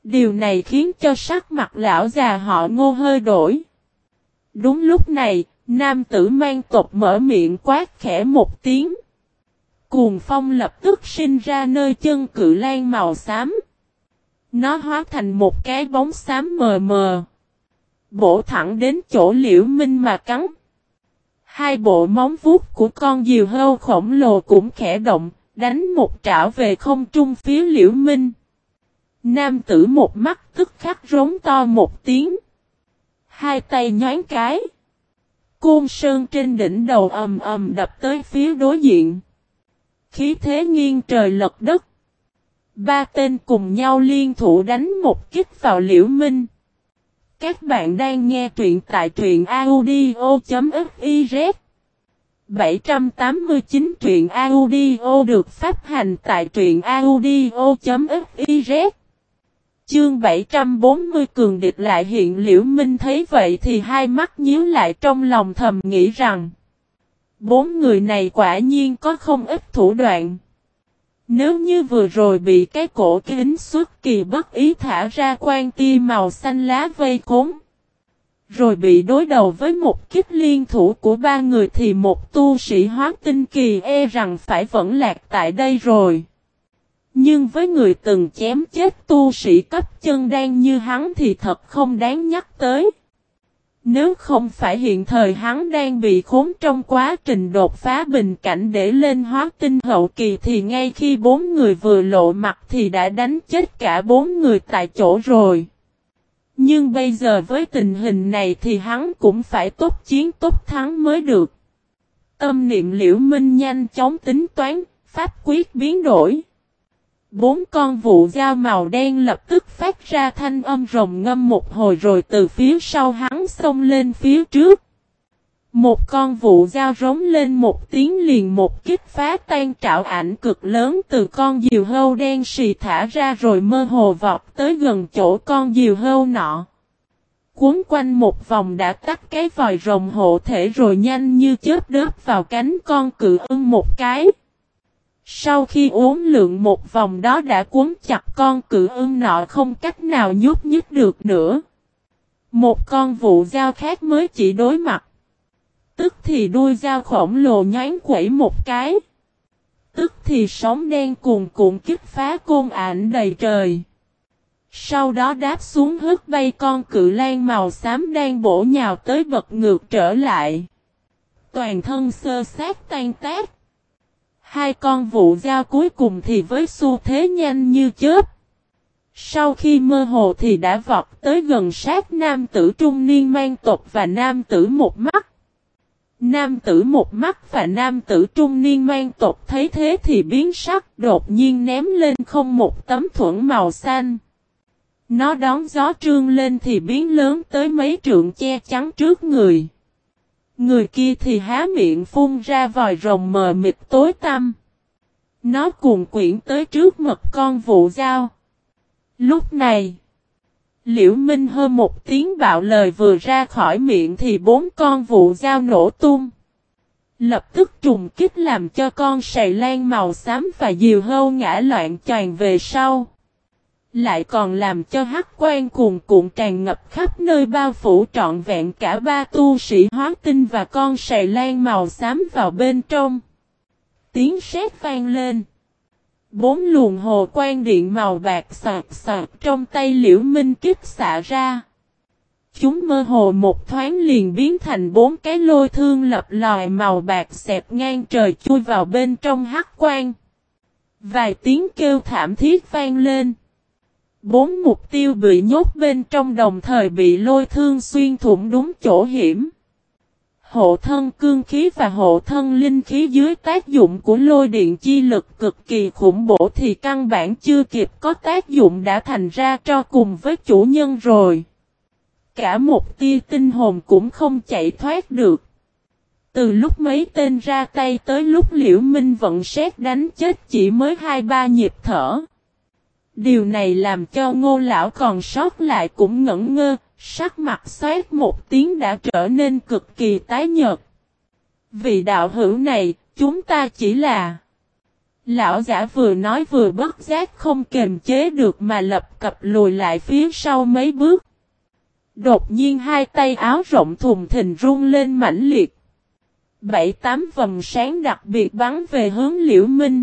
Điều này khiến cho sắc mặt lão già họ Ngô hơi đổi. Đúng lúc này, nam tử mang tộc mở miệng quát khẽ một tiếng. Cuồng phong lập tức sinh ra nơi chân cự lan màu xám. Nó hóa thành một cái bóng xám mờ mờ. Bổ thẳng đến chỗ Liễu Minh mà cắn. Hai bộ móng vuốt của con diều hâu khổng lồ cũng khẽ động, đánh một trảo về không trung phía Liễu Minh. Nam tử một mắt tức khắc rống to một tiếng. Hai tay nhoáng cái. Côn sơn trên đỉnh đầu ầm ầm đập tới phía đối diện. Khí thế nghiêng trời lật đất. Ba tên cùng nhau liên thủ đánh một kích vào Liễu Minh. Các bạn đang nghe truyện tại truyện audio.fiz 789 truyện audio được phát hành tại truyện audio.fiz. Chương 740 cường địch lại hiện. Liễu Minh thấy vậy thì hai mắt nhíu lại, trong lòng thầm nghĩ rằng bốn người này quả nhiên có không ít thủ đoạn. Nếu như vừa rồi bị cái cổ kính xuất kỳ bất ý thả ra quan tia màu xanh lá vây khốn, rồi bị đối đầu với một kích liên thủ của ba người thì một tu sĩ hóa tinh kỳ rằng phải vẫn lạc tại đây rồi. Nhưng với người từng chém chết tu sĩ cấp chân đan như hắn thì thật không đáng nhắc tới. Nếu không phải hiện thời hắn đang bị khốn trong quá trình đột phá bình cảnh để lên hóa tinh hậu kỳ thì ngay khi bốn người vừa lộ mặt thì đã đánh chết cả bốn người tại chỗ rồi. Nhưng bây giờ với tình hình này thì hắn cũng phải tốt chiến tốt thắng mới được. Tâm niệm Liễu Minh nhanh chóng tính toán, pháp quyết biến đổi. Bốn con vụ dao màu đen lập tức phát ra thanh âm rồng ngâm một hồi rồi từ phía sau hắn xông lên phía trước. Một con vụ dao rống lên một tiếng liền một kích phá tan trảo ảnh cực lớn từ con diều hâu đen xì thả ra rồi mơ hồ vọt tới gần chỗ con diều hâu nọ. Cuốn quanh một vòng đã tắt cái vòi rồng hộ thể rồi nhanh như chớp đớp vào cánh con cự ưng một cái. Sau khi uốn lượn một vòng đó đã cuốn chặt con cự ưng nọ không cách nào nhúc nhích được nữa. Một con vụ dao khác mới chỉ đối mặt. Tức thì đuôi dao khổng lồ nhoáng quẩy một cái. Tức thì sóng đen cuồn cuộn kích phá côn ảnh đầy trời. Sau đó đáp xuống hất bay con cự lan màu xám đang bổ nhào tới bật ngược trở lại. Toàn thân xơ xác tan tác. Hai con vụ dao cuối cùng thì với xu thế nhanh như chớp. Sau khi mơ hồ thì đã vọt tới gần sát nam tử trung niên mang tộc và nam tử một mắt. Nam tử một mắt và nam tử trung niên mang tộc thấy thế thì biến sắc, đột nhiên ném lên không một tấm thuẫn màu xanh. Nó đón gió trương lên thì biến lớn tới mấy trượng che chắn trước người. Người kia thì há miệng phun ra vòi rồng mờ mịt tối tăm. Nó cuồn quyển tới trước mặt con vụ dao. Lúc này, Liễu Minh hơ một tiếng bạo lời vừa ra khỏi miệng thì bốn con vụ dao nổ tung. Lập tức trùng kích làm cho con sầy lan màu xám và diều hâu ngã loạn choàng về sau. Lại còn làm cho hắc quan cuồn cuộn tràn ngập khắp nơi bao phủ trọn vẹn cả ba tu sĩ hóa tinh và con sầy lan màu xám vào bên trong. Tiếng sét vang lên. Bốn luồng hồ quang điện màu bạc xoạt xoạt trong tay Liễu Minh kích xạ ra. Chúng mơ hồ một thoáng liền biến thành bốn cái lôi thương lập lòi màu bạc xẹt ngang trời chui vào bên trong hắc quang. Vài tiếng kêu thảm thiết vang lên. Bốn mục tiêu bị nhốt bên trong đồng thời bị lôi thương xuyên thủng đúng chỗ hiểm. Hộ thân cương khí và hộ thân linh khí dưới tác dụng của lôi điện chi lực cực kỳ khủng bố thì căn bản chưa kịp có tác dụng đã thành ra tro cùng với chủ nhân rồi. Cả một tia tinh hồn cũng không chạy thoát được. Từ lúc mấy tên ra tay tới lúc Liễu Minh vận sét đánh chết chỉ mới 2-3 nhịp thở. Điều này làm cho Ngô lão còn sót lại cũng ngẩn ngơ, sắc mặt xoát một tiếng đã trở nên cực kỳ tái nhợt. Vị đạo hữu này, chúng ta chỉ là... Lão giả vừa nói vừa bất giác không kềm chế được mà lập cập lùi lại phía sau mấy bước. Đột nhiên hai tay áo rộng thùng thình run lên mãnh liệt. 7-8 vầng sáng đặc biệt bắn về hướng Liễu Minh.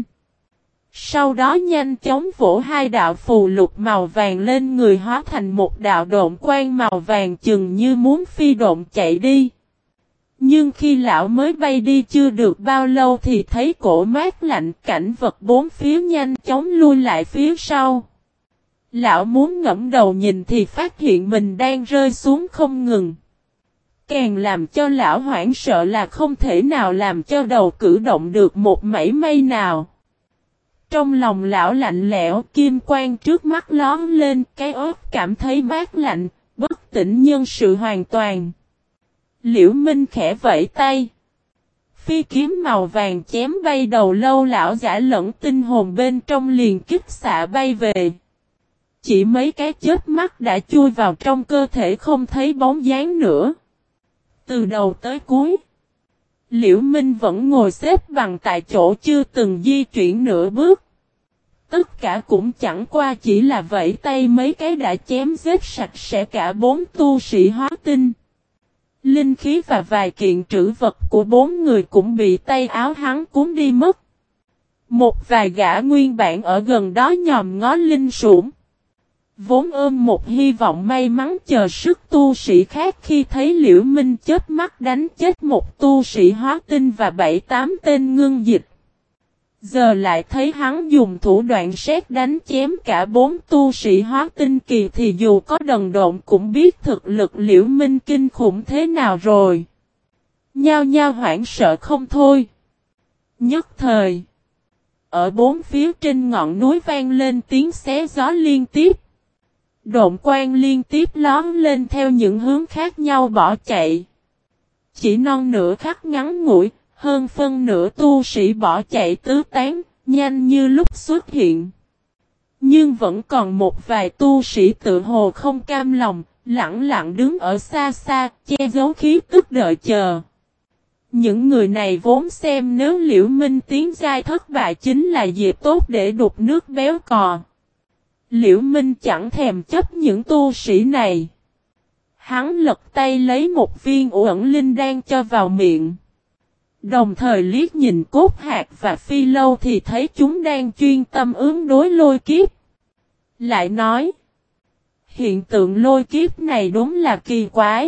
Sau đó nhanh chóng vỗ hai đạo phù lục màu vàng lên người hóa thành một đạo độn quang màu vàng chừng như muốn phi độn chạy đi. Nhưng khi lão mới bay đi chưa được bao lâu thì thấy cổ mát lạnh, cảnh vật bốn phía nhanh chóng lui lại phía sau. Lão muốn ngẫm đầu nhìn thì phát hiện mình đang rơi xuống không ngừng. Càng làm cho lão hoảng sợ là không thể nào làm cho đầu cử động được một mảy may nào. Trong lòng lão lạnh lẽo, kim quang trước mắt lóe lên, cái óc cảm thấy mát lạnh, bất tỉnh nhân sự hoàn toàn. Liễu Minh khẽ vẫy tay. Phi kiếm màu vàng chém bay đầu lâu lão giả lẫn tinh hồn bên trong liền kích xạ bay về. Chỉ mấy cái chớp mắt đã chui vào trong cơ thể không thấy bóng dáng nữa. Từ đầu tới cuối, Liễu Minh vẫn ngồi xếp bằng tại chỗ chưa từng di chuyển nửa bước. Tất cả cũng chẳng qua chỉ là vẫy tay mấy cái đã chém giết sạch sẽ cả 4 tu sĩ hóa tinh. Linh khí và vài kiện trữ vật của 4 người cũng bị tay áo hắn cuốn đi mất. Một vài gã nguyên bản ở gần đó nhòm ngó linh sủng. Vốn ôm một hy vọng may mắn chờ sức tu sĩ khác khi thấy Liễu Minh chớp mắt đánh chết một tu sĩ hóa tinh và 7-8 tên ngưng dịch. Giờ lại thấy hắn dùng thủ đoạn sét đánh chém cả 4 tu sĩ hóa tinh kỳ thì dù có đần độn cũng biết thực lực Liễu Minh kinh khủng thế nào rồi. Nhao nhao hoảng sợ không thôi. Nhất thời, ở bốn phía trên ngọn núi vang lên tiếng xé gió liên tiếp. Độn quang liên tiếp lóm lên theo những hướng khác nhau bỏ chạy. Chỉ non nửa khắc ngắn ngủi, hơn phân nửa tu sĩ bỏ chạy tứ tán, nhanh như lúc xuất hiện. Nhưng vẫn còn một vài tu sĩ tự hồ không cam lòng, lặng lặng đứng ở xa xa, che giấu khí tức đợi chờ. Những người này vốn xem nếu Liễu Minh tiến giai thất bại chính là dịp tốt để đục nước béo cò. Liễu Minh chẳng thèm chấp những tu sĩ này. Hắn lật tay lấy một viên uẩn linh đan cho vào miệng. Đồng thời liếc nhìn Cốt Hạc và Phi Lâu thì thấy chúng đang chuyên tâm ứng đối lôi kiếp. Lại nói, hiện tượng lôi kiếp này đúng là kỳ quái.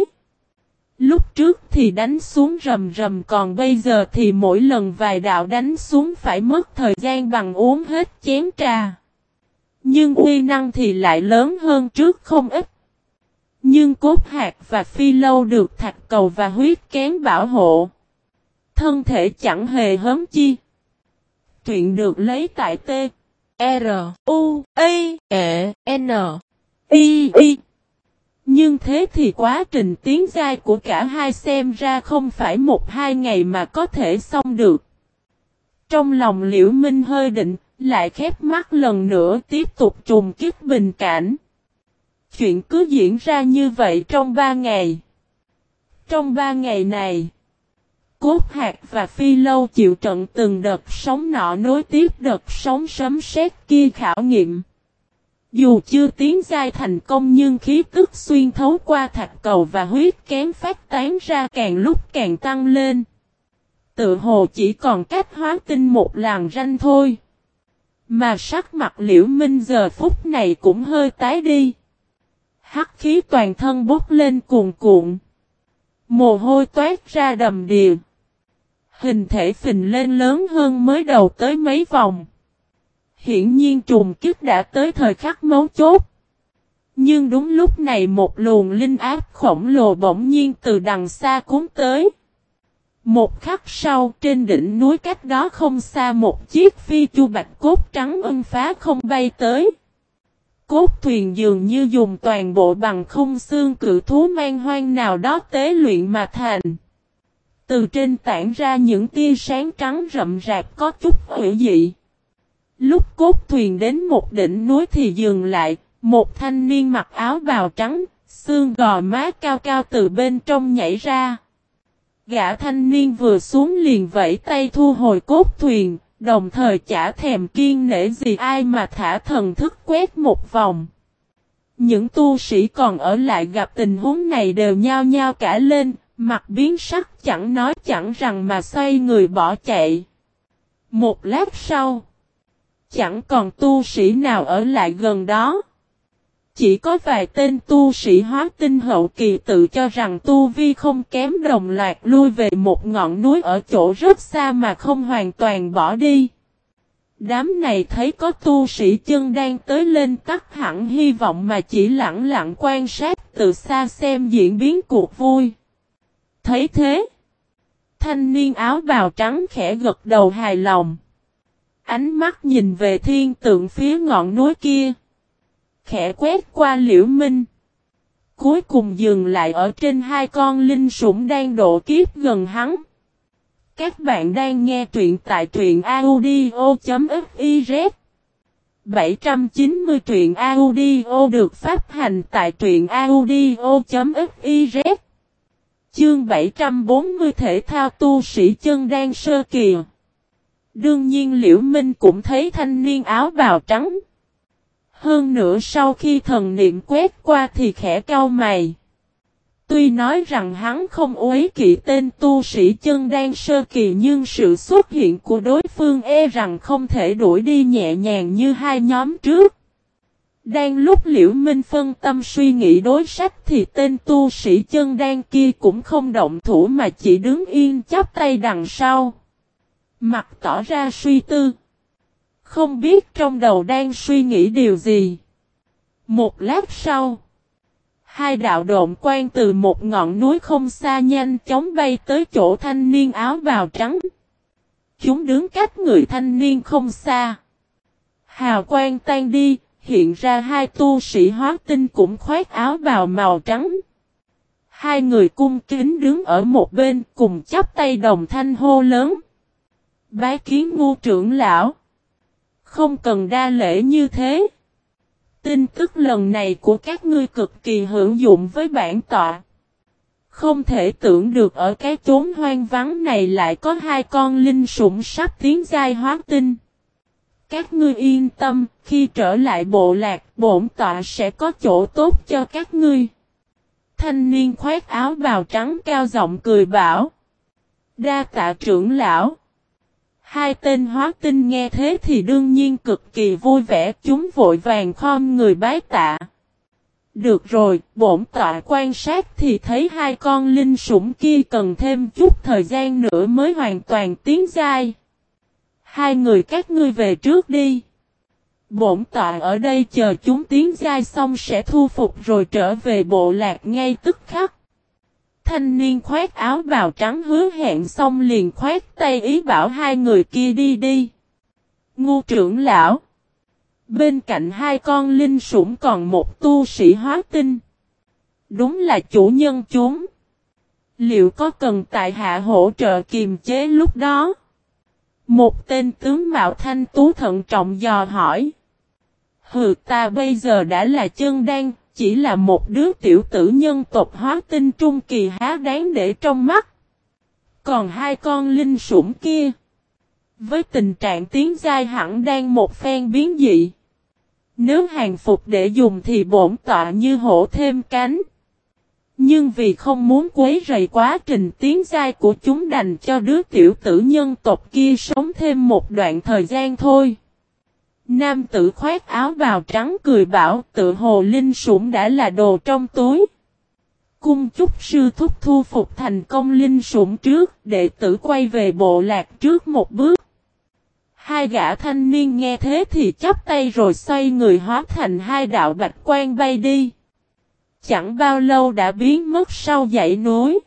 Lúc trước thì đánh xuống rầm rầm còn bây giờ thì mỗi lần vài đạo đánh xuống phải mất thời gian bằng uống hết chén trà. Nhưng uy năng thì lại lớn hơn trước không ít. Nhưng Cốt Hạc và Phi Lâu được thạch cầu và huyết kén bảo hộ. Thân thể chẳng hề hớm chi. Truyện được lấy tại T. R. U. A. E. N. I. I. Nhưng thế thì quá trình tiến giai của cả hai xem ra không phải 1-2 ngày mà có thể xong được. Trong lòng Liễu Minh hơi định, lại khép mắt lần nữa tiếp tục trùng kích bình cảnh. Chuyện cứ diễn ra như vậy trong 3 ngày. Trong 3 ngày này, Cốt Hạc và Phi Lâu chịu trận từng đợt sóng nọ nối tiếp đợt sóng sấm sét kia khảo nghiệm. Dù chưa tiến giai thành công nhưng khí tức xuyên thấu qua thạch cầu và huyết kén phát tán ra càng lúc càng tăng lên. Tự hồ chỉ còn cách hóa tinh một làn ranh thôi. Mà sắc mặt Liễu Minh giờ phút này cũng hơi tái đi. Hắc khí toàn thân bốc lên cuồn cuộn. Mồ hôi toát ra đầm đìa. Hình thể phình lên lớn hơn mới đầu tới mấy vòng. Hiển nhiên trùng kích đã tới thời khắc mấu chốt. Nhưng đúng lúc này một luồng linh áp khổng lồ bỗng nhiên từ đằng xa cuốn tới. Một khắc sau trên đỉnh núi cách đó không xa một chiếc phi chu bạch cốt trắng ưng phá không bay tới. Cốt thuyền dường như dùng toàn bộ bằng khung xương cự thú man hoang nào đó tế luyện mà thành. Từ trên tản ra những tia sáng trắng rậm rạp có chút hủy dị. Lúc cốt thuyền đến một đỉnh núi thì dừng lại, một thanh niên mặc áo bào trắng, xương gò má cao cao từ bên trong nhảy ra. Gã thanh niên vừa xuống liền vẫy tay thu hồi cốt thuyền, đồng thời chả thèm kiêng nể gì ai mà thả thần thức quét một vòng. Những tu sĩ còn ở lại gặp tình huống này đều nhao nhao cả lên, mặt biến sắc chẳng nói chẳng rằng mà xoay người bỏ chạy. Một lát sau, chẳng còn tu sĩ nào ở lại gần đó. Chỉ có vài tên tu sĩ hóa tinh hậu kỳ tự cho rằng tu vi không kém đồng loạt lui về một ngọn núi ở chỗ rất xa mà không hoàn toàn bỏ đi. Đám này thấy có tu sĩ chân đang tới lên tắt hẳn hy vọng mà chỉ lặng lặng quan sát từ xa xem diễn biến cuộc vui. Thấy thế, thanh niên áo bào trắng khẽ gật đầu hài lòng. Ánh mắt nhìn về thiên tượng phía ngọn núi kia. Khẽ quét qua Liễu Minh. Cuối cùng dừng lại ở trên hai con linh sủng đang độ kiếp gần hắn. Các bạn đang nghe truyện tại truyện audio.fiz 790 truyện audio được phát hành tại truyện audio.fiz Chương 740 thể thao tu sĩ chân đan sơ kỳ. Đương nhiên Liễu Minh cũng thấy thanh niên áo bào trắng. Hơn nữa sau khi thần niệm quét qua thì khẽ cau mày. Tuy nói rằng hắn không uế kỵ tên tu sĩ chân đan sơ kỳ nhưng sự xuất hiện của đối phương e rằng không thể đuổi đi nhẹ nhàng như hai nhóm trước. Đang lúc Liễu Minh phân tâm suy nghĩ đối sách thì tên tu sĩ chân đan kia cũng không động thủ mà chỉ đứng yên chắp tay đằng sau. Mặt tỏ ra suy tư. Không biết trong đầu đang suy nghĩ điều gì. Một lát sau, hai đạo độn quang từ một ngọn núi không xa nhanh chóng bay tới chỗ thanh niên áo bào trắng. Chúng đứng cách người thanh niên không xa. Hào quang tan đi, hiện ra hai tu sĩ hóa tinh cũng khoác áo bào màu trắng. Hai người cung kính đứng ở một bên cùng chắp tay đồng thanh hô lớn. Bái kiến Ngô trưởng lão. Không cần đa lễ như thế. Tin tức lần này của các ngươi cực kỳ hữu dụng với bản tọa. Không thể tưởng được ở cái chốn hoang vắng này lại có hai con linh sủng sắp tiến giai hóa tinh. Các ngươi yên tâm, khi trở lại bộ lạc, bổn tọa sẽ có chỗ tốt cho các ngươi. Thanh niên khoác áo bào trắng cao giọng cười bảo. Đa tạ trưởng lão. Hai tên hóa tinh nghe thế thì đương nhiên cực kỳ vui vẻ, chúng vội vàng khom người bái tạ. Được rồi, bổn tọa quan sát thì thấy hai con linh sủng kia cần thêm chút thời gian nữa mới hoàn toàn tiến giai. Hai người các ngươi về trước đi. Bổn tọa ở đây chờ chúng tiến giai xong sẽ thu phục rồi trở về bộ lạc ngay tức khắc. Thanh niên khoác áo bào trắng hứa hẹn xong liền khoát tay ý bảo hai người kia đi đi. Ngô trưởng lão. Bên cạnh hai con linh sủng còn một tu sĩ hóa tinh. Đúng là chủ nhân chúng. Liệu có cần tại hạ hỗ trợ kiềm chế lúc đó? Một tên tướng mạo thanh tú thận trọng dò hỏi. Hừ, ta bây giờ đã là chân đan, chỉ là một đứa tiểu tử nhân tộc hóa tinh trung kỳ há đáng để trong mắt. Còn hai con linh sủng kia, với tình trạng tiến giai hẳn đang một phen biến dị. Nếu hàng phục để dùng thì bổn tọa như hổ thêm cánh. Nhưng vì không muốn quấy rầy quá trình tiến giai của chúng đành cho đứa tiểu tử nhân tộc kia sống thêm một đoạn thời gian thôi. Nam tử khoác áo bào trắng cười bảo tự hồ linh sủng đã là đồ trong túi. Cung chúc sư thúc thu phục thành công linh sủng trước, đệ tử quay về bộ lạc trước một bước. Hai gã thanh niên nghe thế thì chắp tay rồi xoay người hóa thành hai đạo bạch quang bay đi. Chẳng bao lâu đã biến mất sau dãy núi.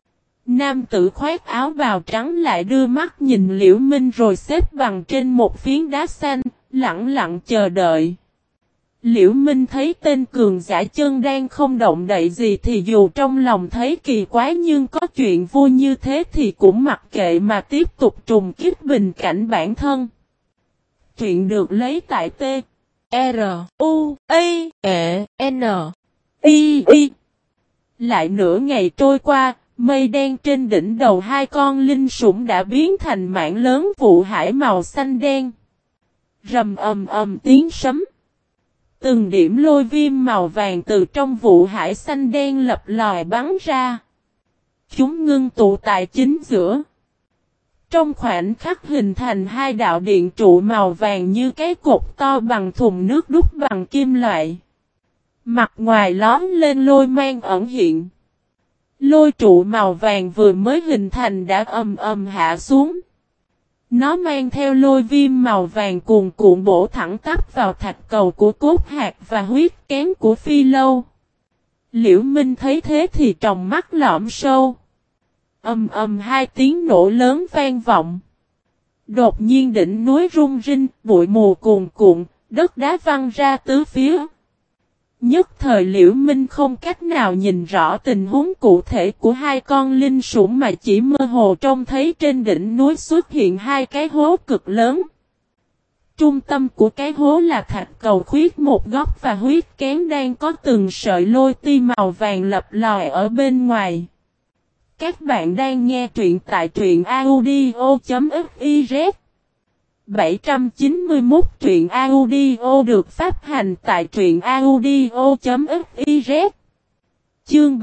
Nam tử khoác áo bào trắng lại đưa mắt nhìn Liễu Minh rồi xếp bằng trên một phiến đá xanh, lặng lặng chờ đợi. Liễu Minh thấy tên cường giả chân đang không động đậy gì thì dù trong lòng thấy kỳ quái nhưng có chuyện vui như thế thì cũng mặc kệ mà tiếp tục trùng kích bình cảnh bản thân. Truyện được lấy tại T R U A E N I. Lại nửa ngày trôi qua, Mây đen trên đỉnh đầu hai con linh sủng đã biến thành mảng lớn vụ hải màu xanh đen. Rầm ầm ầm tiếng sấm. Từng điểm lôi viêm màu vàng từ trong vụ hải xanh đen lập lòi bắn ra. Chúng ngưng tụ tại chính giữa. Trong khoảnh khắc hình thành hai đạo điện trụ màu vàng như cái cột to bằng thùng nước đúc bằng kim loại. Mặt ngoài lóm lên lôi mang ẩn hiện. Lôi trụ màu vàng vừa mới hình thành đã ầm ầm hạ xuống. Nó mang theo lôi viêm màu vàng cuồn cuộn bổ thẳng tắp vào thạch cầu của cốt hạt và huyết kén của Phi Lâu. Liễu Minh thấy thế thì tròng mắt lõm sâu. Ầm ầm hai tiếng nổ lớn vang vọng. Đột nhiên đỉnh núi rung rinh, bụi mù cuồn cuộn, đất đá văng ra tứ phía. Nhất thời Liễu Minh không cách nào nhìn rõ tình huống cụ thể của hai con linh sủng mà chỉ mơ hồ trông thấy trên đỉnh núi xuất hiện hai cái hố cực lớn. Trung tâm của cái hố là thạch cầu khuyết một góc và huyết kén đang có từng sợi lôi ti màu vàng lập lòi ở bên ngoài. Các bạn đang nghe truyện tại truyện audio.fiz 791 truyện audio được phát hành tại truyện audio.fiz. Chương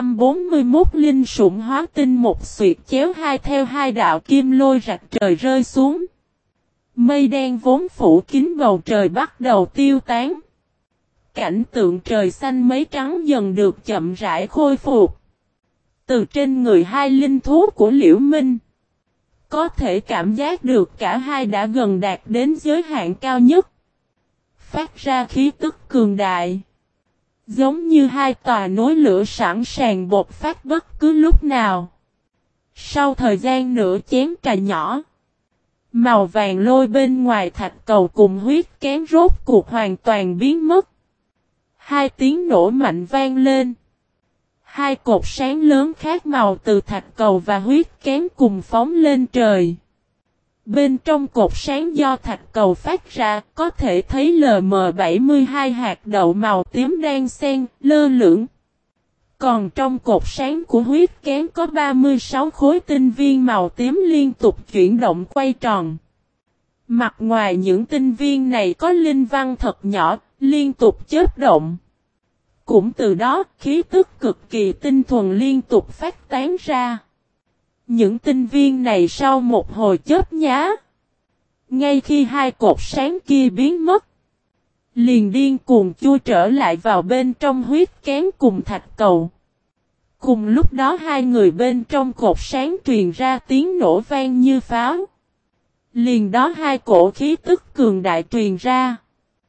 741 Linh sủng hóa tinh một xuyệt chéo hai theo hai đạo kim lôi rạch trời rơi xuống. Mây đen vốn phủ kín bầu trời bắt đầu tiêu tán. Cảnh tượng trời xanh mấy trắng dần được chậm rãi khôi phục. Từ trên người hai linh thú của Liễu Minh, có thể cảm giác được cả hai đã gần đạt đến giới hạn cao nhất. Phát ra khí tức cường đại. Giống như hai tòa núi lửa sẵn sàng bộc phát bất cứ lúc nào. Sau thời gian nửa chén trà nhỏ, màu vàng lôi bên ngoài thạch cầu cùng huyết kén rốt cuộc hoàn toàn biến mất. Hai tiếng nổ mạnh vang lên. Hai cột sáng lớn khác màu từ thạch cầu và huyết kén cùng phóng lên trời. Bên trong cột sáng do thạch cầu phát ra, có thể thấy LM72 hạt đậu màu tím đang xen, lơ lửng. Còn trong cột sáng của huyết kén có 36 khối tinh viên màu tím liên tục chuyển động quay tròn. Mặt ngoài những tinh viên này có linh văn thật nhỏ, liên tục chớp động. Cũng từ đó, khí tức cực kỳ tinh thuần liên tục phát tán ra. Những tinh viên này sau một hồi chớp nhá, ngay khi hai cột sáng kia biến mất, liền điên cuồng chui trở lại vào bên trong huyết kén cùng thạch cầu. Cùng lúc đó hai người bên trong cột sáng truyền ra tiếng nổ vang như pháo. Liền đó hai cổ khí tức cường đại truyền ra.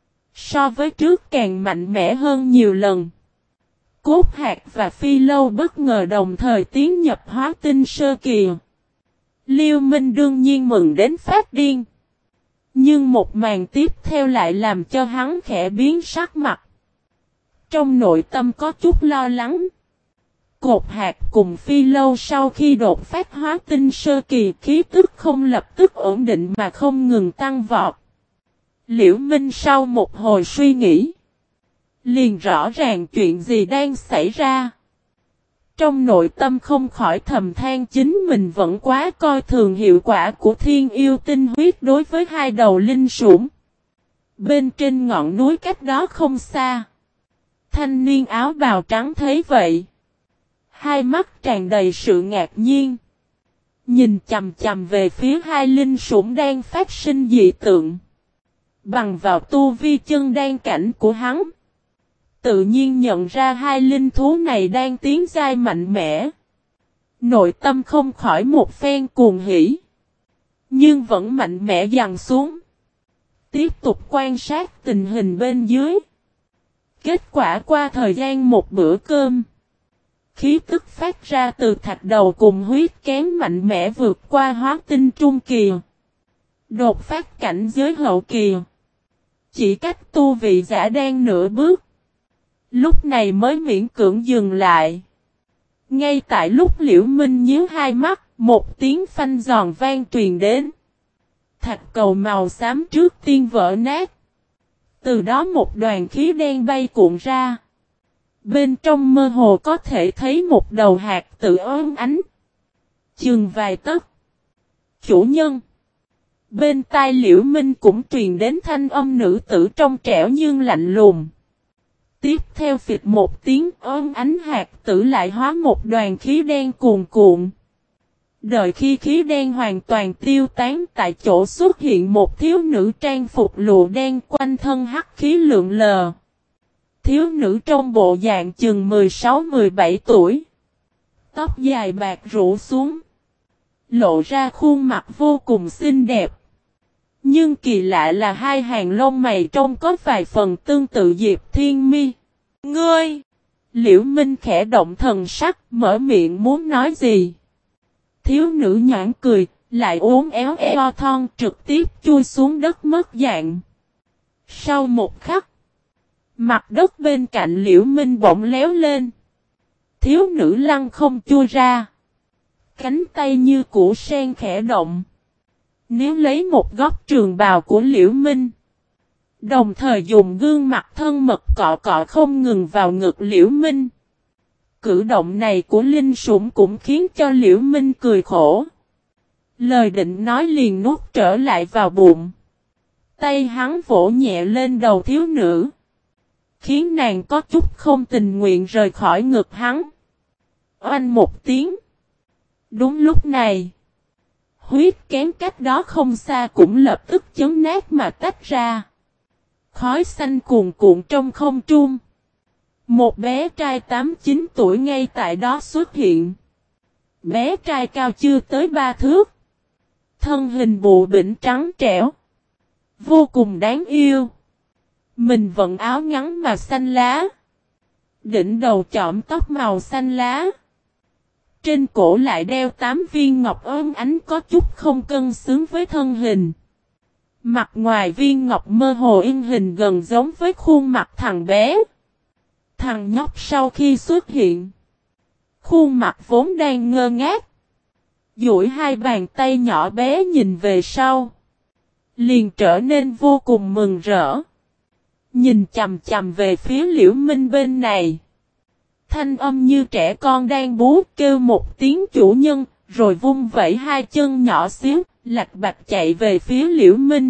So với trước càng mạnh mẽ hơn nhiều lần. Cốt hạt và Phi Lâu bất ngờ đồng thời tiến nhập hóa tinh sơ kỳ. Liễu Minh đương nhiên mừng đến phát điên. Nhưng một màn tiếp theo lại làm cho hắn khẽ biến sắc mặt. Trong nội tâm có chút lo lắng. Cốt hạt cùng Phi Lâu sau khi đột phát hóa tinh sơ kỳ khí tức không lập tức ổn định mà không ngừng tăng vọt. Liễu Minh sau một hồi suy nghĩ, liền rõ ràng chuyện gì đang xảy ra. Trong nội tâm không khỏi thầm than chính mình vẫn quá coi thường hiệu quả của thiên yêu tinh huyết đối với hai đầu linh sủng. Bên trên ngọn núi cách đó không xa, thanh niên áo bào trắng thấy vậy, hai mắt tràn đầy sự ngạc nhiên, nhìn chằm chằm về phía hai linh sủng đang phát sinh dị tượng. Bằng vào tu vi chân đan cảnh của hắn, tự nhiên nhận ra hai linh thú này đang tiến giai mạnh mẽ. Nội tâm không khỏi một phen cuồng hỉ, nhưng vẫn mạnh mẽ dằn xuống. Tiếp tục quan sát tình hình bên dưới. Kết quả qua thời gian một bữa cơm, khí tức phát ra từ thạch đầu cùng huyết kén mạnh mẽ vượt qua hóa tinh trung kỳ, đột phát cảnh giới hậu kỳ. Chỉ cách tu vị giả đang nửa bước, lúc này mới miễn cưỡng dừng lại. Ngay tại lúc Liễu Minh nhíu hai mắt, một tiếng phanh giòn vang truyền đến. Thạch cầu màu xám trước tiên vỡ nát. Từ đó một đoàn khí đen bay cuộn ra. Bên trong mơ hồ có thể thấy một đầu hạt tử óng ánh. Chừng vài tấc. Chủ nhân. Bên tai Liễu Minh cũng truyền đến thanh âm nữ tử trong trẻo nhưng lạnh lùng. Tiếp theo phịch một tiếng óng ánh hạt tử lại hóa một đoàn khí đen cuồn cuộn. Đợi khi khí đen hoàn toàn tiêu tán tại chỗ xuất hiện một thiếu nữ trang phục lụa đen quanh thân hắc khí lượn lờ. Thiếu nữ trong bộ dạng chừng 16-17 tuổi. Tóc dài bạc rủ xuống. Lộ ra khuôn mặt vô cùng xinh đẹp. Nhưng kỳ lạ là hai hàng lông mày trông có vài phần tương tự Diệp Thiên Mi. Ngươi! Liễu Minh khẽ động thần sắc mở miệng muốn nói gì. Thiếu nữ nhãn cười, lại uốn éo eo thon trực tiếp chui xuống đất mất dạng. Sau một khắc, mặt đất bên cạnh Liễu Minh bỗng léo lên. Thiếu nữ lăn không chui ra. Cánh tay như củ sen khẽ động. Nếu lấy một góc trường bào của Liễu Minh. Đồng thời dùng gương mặt thân mật cọ cọ không ngừng vào ngực Liễu Minh. Cử động này của Linh Sủng cũng khiến cho Liễu Minh cười khổ. Lời định nói liền nuốt trở lại vào bụng. Tay hắn vỗ nhẹ lên đầu thiếu nữ. Khiến nàng có chút không tình nguyện rời khỏi ngực hắn. Oanh một tiếng. Đúng lúc này. Huyết kén cách đó không xa cũng lập tức chấn nát mà tách ra. Khói xanh cuồn cuộn trong không trung. Một bé trai 8-9 tuổi ngay tại đó xuất hiện. Bé trai cao chưa tới 3 thước. Thân hình bụ bỉnh trắng trẻo. Vô cùng đáng yêu. Mình vận áo ngắn mà xanh lá. Đỉnh đầu chõm tóc màu xanh lá. Trên cổ lại đeo 8 viên ngọc óng ánh có chút không cân xứng với thân hình. Mặt ngoài viên ngọc mơ hồ in hình gần giống với khuôn mặt thằng bé. Thằng nhóc sau khi xuất hiện. Khuôn mặt vốn đang ngơ ngác. Duỗi hai bàn tay nhỏ bé nhìn về sau. Liền trở nên vô cùng mừng rỡ. Nhìn chằm chằm về phía Liễu Minh bên này. Thanh âm như trẻ con đang bú kêu một tiếng chủ nhân. Rồi vung vẩy hai chân nhỏ xíu. Lạch bạch chạy về phía Liễu Minh.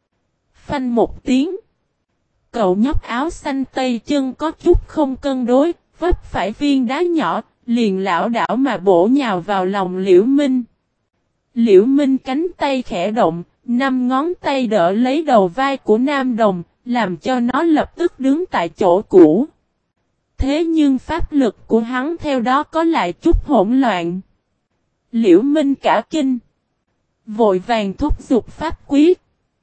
Phanh một tiếng. Cậu nhóc áo xanh tay chân có chút không cân đối. Vấp phải viên đá nhỏ. Liền lảo đảo mà bổ nhào vào lòng Liễu Minh. Liễu Minh cánh tay khẽ động. 5 ngón tay đỡ lấy đầu vai của Nam Đồng. Làm cho nó lập tức đứng tại chỗ cũ. Thế nhưng pháp lực của hắn theo đó có lại chút hỗn loạn. Liễu Minh cả kinh. Vội vàng thúc giục pháp quyết.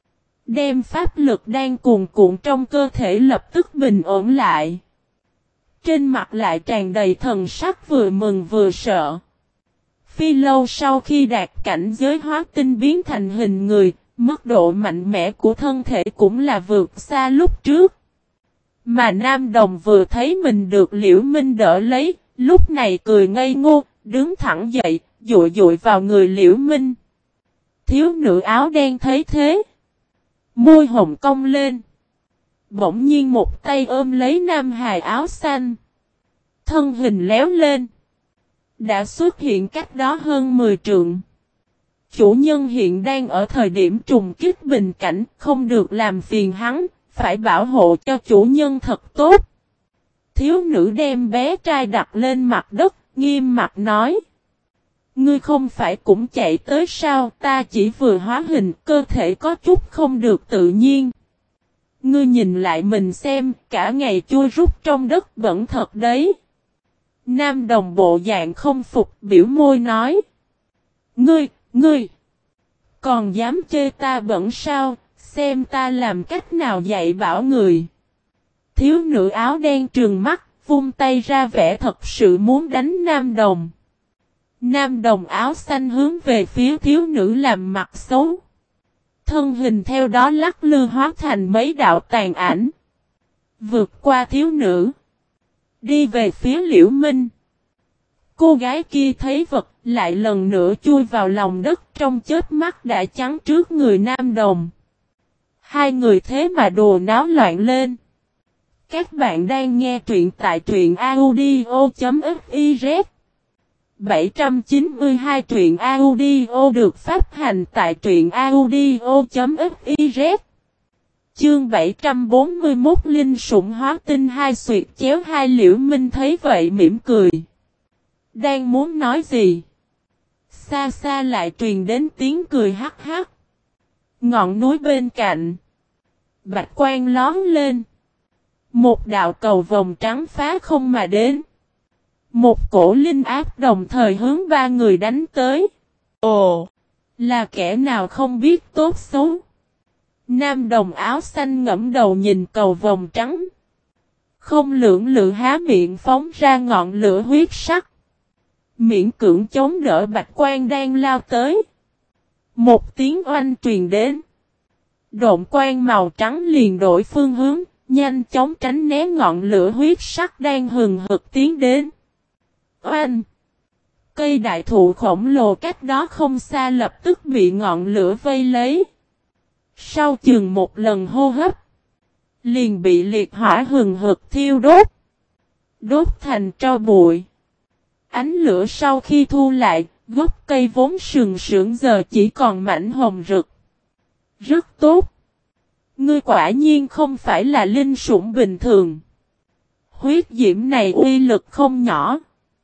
Đem pháp lực đang cuồn cuộn trong cơ thể lập tức bình ổn lại. Trên mặt lại tràn đầy thần sắc vừa mừng vừa sợ. Phi lâu sau khi đạt cảnh giới hóa tinh biến thành hình người, mức độ mạnh mẽ của thân thể cũng là vượt xa lúc trước. Mà Nam Đồng vừa thấy mình được Liễu Minh đỡ lấy, lúc này cười ngây ngô, đứng thẳng dậy, dụi dụi vào người Liễu Minh. Thiếu nữ áo đen thấy thế. Môi hồng cong lên. Bỗng nhiên một tay ôm lấy nam hài áo xanh. Thân hình léo lên. Đã xuất hiện cách đó hơn 10 trượng. Chủ nhân hiện đang ở thời điểm trùng kích bình cảnh, không được làm phiền hắn, phải bảo hộ cho chủ nhân thật tốt. Thiếu nữ đem bé trai đặt lên mặt đất, nghiêm mặt nói. Ngươi không phải cũng chạy tới sao, ta chỉ vừa hóa hình, cơ thể có chút không được tự nhiên. Ngươi nhìn lại mình xem, cả ngày chui rút trong đất bẩn thật đấy. Nam Đồng bộ dạng không phục, biểu môi nói. Ngươi, còn dám chê ta bẩn sao, xem ta làm cách nào dạy bảo người. Thiếu nữ áo đen trừng mắt, vung tay ra vẻ thật sự muốn đánh Nam Đồng. Nam Đồng áo xanh hướng về phía thiếu nữ làm mặt xấu. Thân hình theo đó lắc lư hóa thành mấy đạo tàn ảnh. Vượt qua thiếu nữ. Đi về phía Liễu Minh. Cô gái kia thấy vật lại lần nữa chui vào lòng đất trong chớp mắt đã chắn trước người Nam Đồng. Hai người thế mà đồ náo loạn lên. Các bạn đang nghe truyện tại truyện audio.fiz 792 truyện audio được phát hành tại truyện audio.fiz. Chương 741 Linh sủng hóa tinh hai xuyệt chéo hai. Liễu Minh thấy vậy mỉm cười. Đang muốn nói gì? Xa xa lại truyền đến tiếng cười hắc hắc. Ngọn núi bên cạnh. Bạch quang lóm lên. Một đạo cầu vồng trắng phá không mà đến. Một cổ linh áp đồng thời hướng ba người đánh tới. Ồ! Là kẻ nào không biết tốt xấu? Nam đồng áo xanh ngẫm đầu nhìn cầu vồng trắng. Không lưỡng lự há miệng phóng ra ngọn lửa huyết sắc. Miễn cưỡng chống đỡ bạch quang đang lao tới. Một tiếng oanh truyền đến. Độn quang màu trắng liền đổi phương hướng, nhanh chóng tránh né ngọn lửa huyết sắc đang hừng hực tiến đến. Oanh! Cây đại thụ khổng lồ cách đó không xa lập tức bị ngọn lửa vây lấy. Sau chừng một lần hô hấp, liền bị liệt hỏa hừng hực thiêu đốt. Đốt thành tro bụi. Ánh lửa sau khi thu lại, gốc cây vốn sừng sững giờ chỉ còn mảnh hồng rực. Rất tốt. Ngươi quả nhiên không phải là linh sủng bình thường. Huyết diễm này uy lực không nhỏ.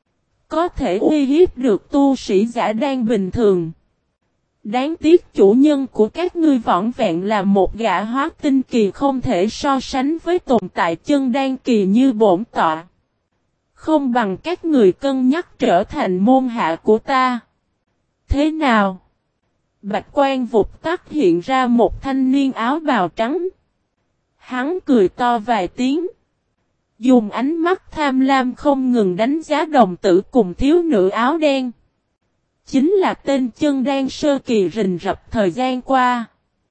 Có thể uy hiếp được tu sĩ giả đan bình thường. Đáng tiếc chủ nhân của các ngươi vỏn vẹn là một gã hóa tinh kỳ không thể so sánh với tồn tại chân đan kỳ như bổn tọa. Không bằng các người cân nhắc trở thành môn hạ của ta. Thế nào? Bạch quang vụt tắt hiện ra một thanh niên áo bào trắng. Hắn cười to vài tiếng. Dùng ánh mắt tham lam không ngừng đánh giá đồng tử cùng thiếu nữ áo đen. Chính là tên chân đan sơ kỳ rình rập thời gian qua.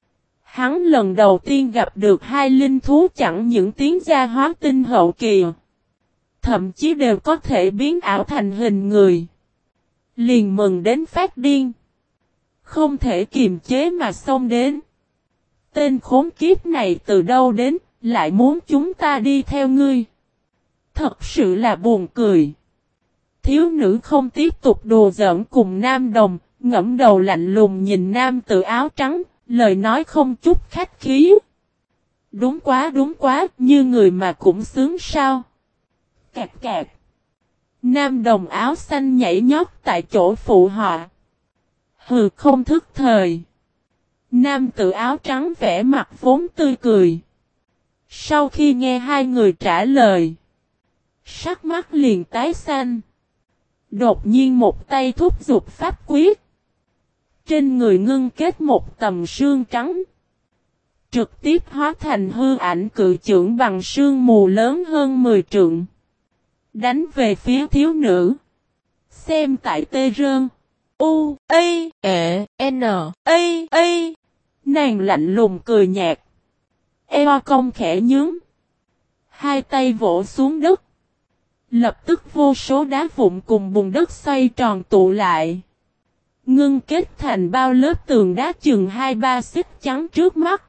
Hắn lần đầu tiên gặp được hai linh thú chẳng những tiến gia hóa tinh hậu kỳ. Thậm chí đều có thể biến ảo thành hình người. Liền mừng đến phát điên. Không thể kiềm chế mà xông đến. Tên khốn kiếp này từ đâu đến, lại muốn chúng ta đi theo ngươi. Thật sự là buồn cười. Thiếu nữ không tiếp tục đùa giỡn cùng nam đồng, ngẫm đầu lạnh lùng nhìn nam tử áo trắng, lời nói không chút khách khí. Đúng quá, như người mà cũng sướng sao. Cạc cạc. Nam đồng áo xanh nhảy nhót tại chỗ phụ họa. Hừ, không thức thời. Nam tử áo trắng vẽ mặt vốn tươi cười. Sau khi nghe hai người trả lời, sắc mắt liền tái xanh. Đột nhiên một tay thúc giục pháp quyết. Trên người ngưng kết một tầm sương trắng. Trực tiếp hóa thành hư ảnh cự chưởng bằng sương mù lớn hơn 10 trượng. Đánh về phía thiếu nữ. Xem tại tê rơn. U, A, E, N, A. Nàng lạnh lùng cười nhạt. Eo cong khẽ nhướng. Hai tay vỗ xuống đất. Lập tức vô số đá vụn cùng bùn đất xoay tròn tụ lại. Ngưng kết thành bao lớp tường đá chừng 2-3 xích trắng trước mắt.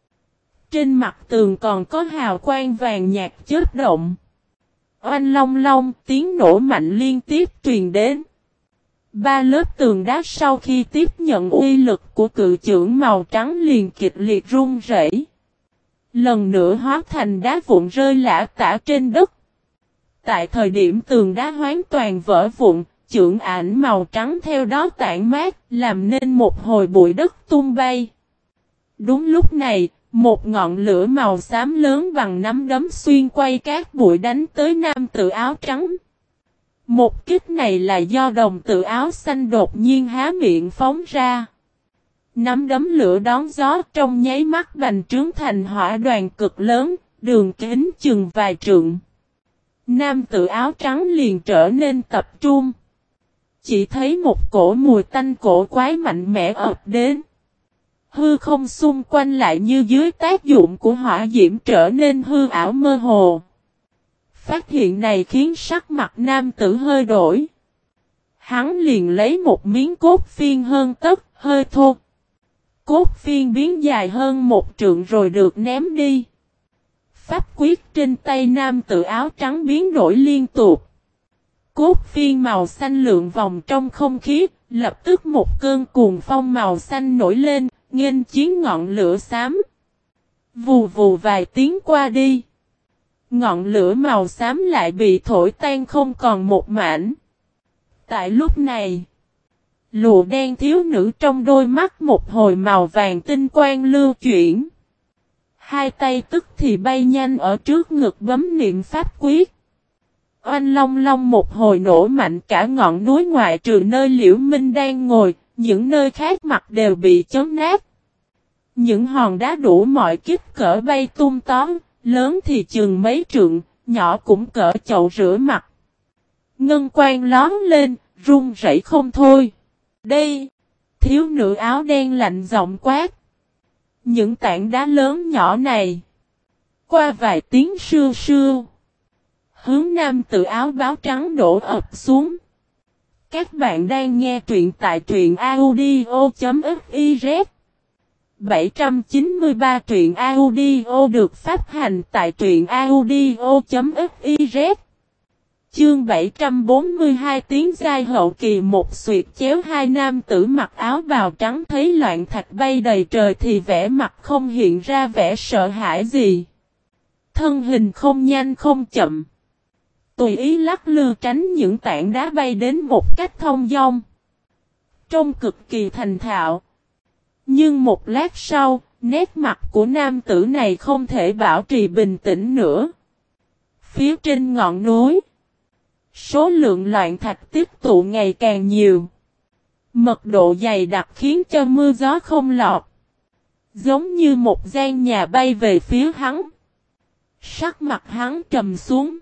Trên mặt tường còn có hào quang vàng nhạt chớp động. Oanh long long tiếng nổ mạnh liên tiếp truyền đến. Ba lớp tường đá sau khi tiếp nhận uy lực của cự chưởng màu trắng liền kịch liệt rung rẩy. Lần nữa hóa thành đá vụn rơi lả tả trên đất. Tại thời điểm tường đá hoàn toàn vỡ vụn, chưởng ảnh màu trắng theo đó tản mát, làm nên một hồi bụi đất tung bay. Đúng lúc này, một ngọn lửa màu xám lớn bằng nắm đấm xuyên quay các bụi đánh tới nam tử áo trắng. Một kích này là do đồng tử áo xanh đột nhiên há miệng phóng ra. Nắm đấm lửa đón gió trong nháy mắt bành trướng thành hỏa đoàn cực lớn, đường kính chừng vài trượng. Nam tử áo trắng liền trở nên tập trung. Chỉ thấy một cổ mùi tanh cổ quái mạnh mẽ ập đến. Hư không xung quanh lại như dưới tác dụng của hỏa diễm trở nên hư ảo mơ hồ. Phát hiện này khiến sắc mặt nam tử hơi đổi. Hắn liền lấy một miếng cốt phiên hơn tấc, hơi thô. Cốt phiên biến dài hơn 1 trượng rồi được ném đi. pháp quyết trên tay nam tử áo trắng biến đổi liên tục. Cốt phiên màu xanh lượn vòng trong không khí, lập tức một cơn cuồng phong màu xanh nổi lên, nghênh chiến ngọn lửa xám. Vù vù vài tiếng qua đi. Ngọn lửa màu xám lại bị thổi tan không còn một mảnh. Tại lúc này, lụa đen thiếu nữ trong đôi mắt một hồi màu vàng tinh quang lưu chuyển. Hai tay tức thì bay nhanh ở trước ngực bấm niệm pháp quyết. Oanh long long một hồi nổ mạnh cả ngọn núi ngoại trừ nơi Liễu Minh đang ngồi, những nơi khác mặt đều bị chấn nát. Những hòn đá đủ mọi kích cỡ bay tung tóm, lớn thì chừng mấy trượng, nhỏ cũng cỡ chậu rửa mặt. Ngân quang lón lên, run rẩy không thôi. Đây, thiếu nữ áo đen lạnh giọng quát. Những tảng đá lớn nhỏ này. Qua vài tiếng sưu sưu. Hướng nam tử áo báo trắng đổ ập xuống. Các bạn đang nghe truyện tại truyện audio.fiz. 793 truyện audio được phát hành tại truyện audio.fiz. Chương 742 tiếng giai hậu kỳ một xuyệt chéo. Hai nam tử mặc áo bào trắng thấy loạn thạch bay đầy trời thì vẻ mặt không hiện ra vẻ sợ hãi gì. Thân hình không nhanh không chậm. Tùy ý lắc lư tránh những tảng đá bay đến một cách thông dong. Trông cực kỳ thành thạo. Nhưng một lát sau, nét mặt của nam tử này không thể bảo trì bình tĩnh nữa. Phía trên ngọn núi, số lượng loạn thạch tiếp tụ ngày càng nhiều. Mật độ dày đặc khiến cho mưa gió không lọt. Giống như một gian nhà bay về phía hắn. Sắc mặt hắn trầm xuống.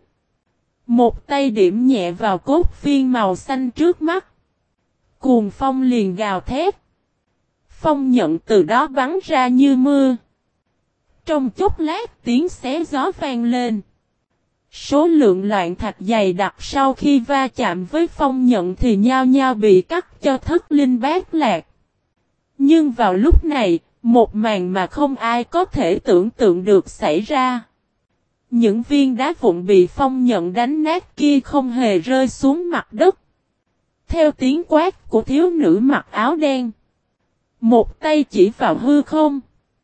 Một tay điểm nhẹ vào cốt phiên màu xanh trước mắt. Cuồng phong liền gào thét. Phong nhận từ đó bắn ra như mưa. Trong chốc lát tiếng xé gió vang lên. Số lượng loạn thạch dày đặc sau khi va chạm với phong nhận thì nhao nhao bị cắt cho thất linh bát lạc. Nhưng vào lúc này, một màn mà không ai có thể tưởng tượng được xảy ra. Những viên đá vụn bị phong nhận đánh nát kia không hề rơi xuống mặt đất. Theo tiếng quát của thiếu nữ mặc áo đen. Một tay chỉ vào hư không.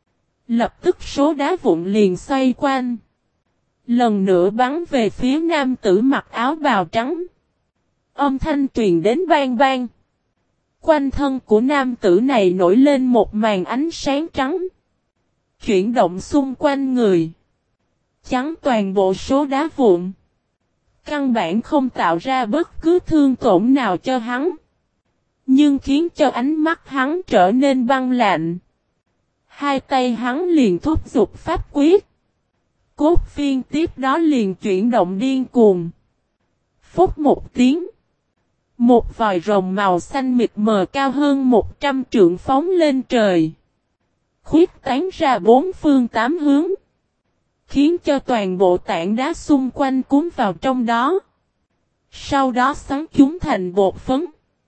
Lập tức số đá vụn liền xoay quanh. Lần nữa bắn về phía nam tử mặc áo bào trắng. Âm thanh truyền đến bang bang. Quanh thân của nam tử này nổi lên một màn ánh sáng trắng. Chuyển động xung quanh người. Chắn toàn bộ số đá vụn. Căn bản không tạo ra bất cứ thương tổn nào cho hắn. Nhưng khiến cho ánh mắt hắn trở nên băng lạnh. Hai tay hắn liền thúc giục pháp quyết. Cốt phiên tiếp đó liền chuyển động điên cuồng. Phúc một tiếng. Một vòi rồng màu xanh mịt mờ cao hơn 100 trượng phóng lên trời. Khuyết tán ra bốn phương tám hướng. Khiến cho toàn bộ tảng đá xung quanh cuốn vào trong đó. Sau đó xoắn chúng thành bột phấn.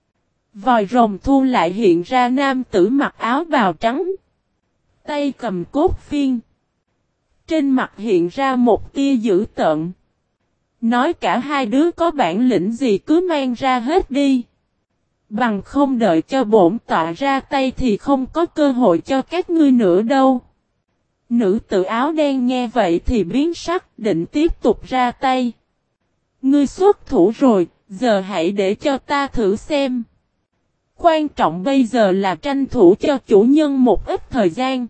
Vòi rồng thu lại hiện ra nam tử mặc áo bào trắng. Tay cầm cốt phiên. Trên mặt hiện ra một tia dữ tợn. Nói cả hai đứa có bản lĩnh gì cứ mang ra hết đi. Bằng không đợi cho bổn tọa ra tay thì không có cơ hội cho các ngươi nữa đâu. Nữ tử áo đen nghe vậy thì biến sắc định tiếp tục ra tay. Ngươi xuất thủ rồi, giờ hãy để cho ta thử xem. Quan trọng bây giờ là tranh thủ cho chủ nhân một ít thời gian.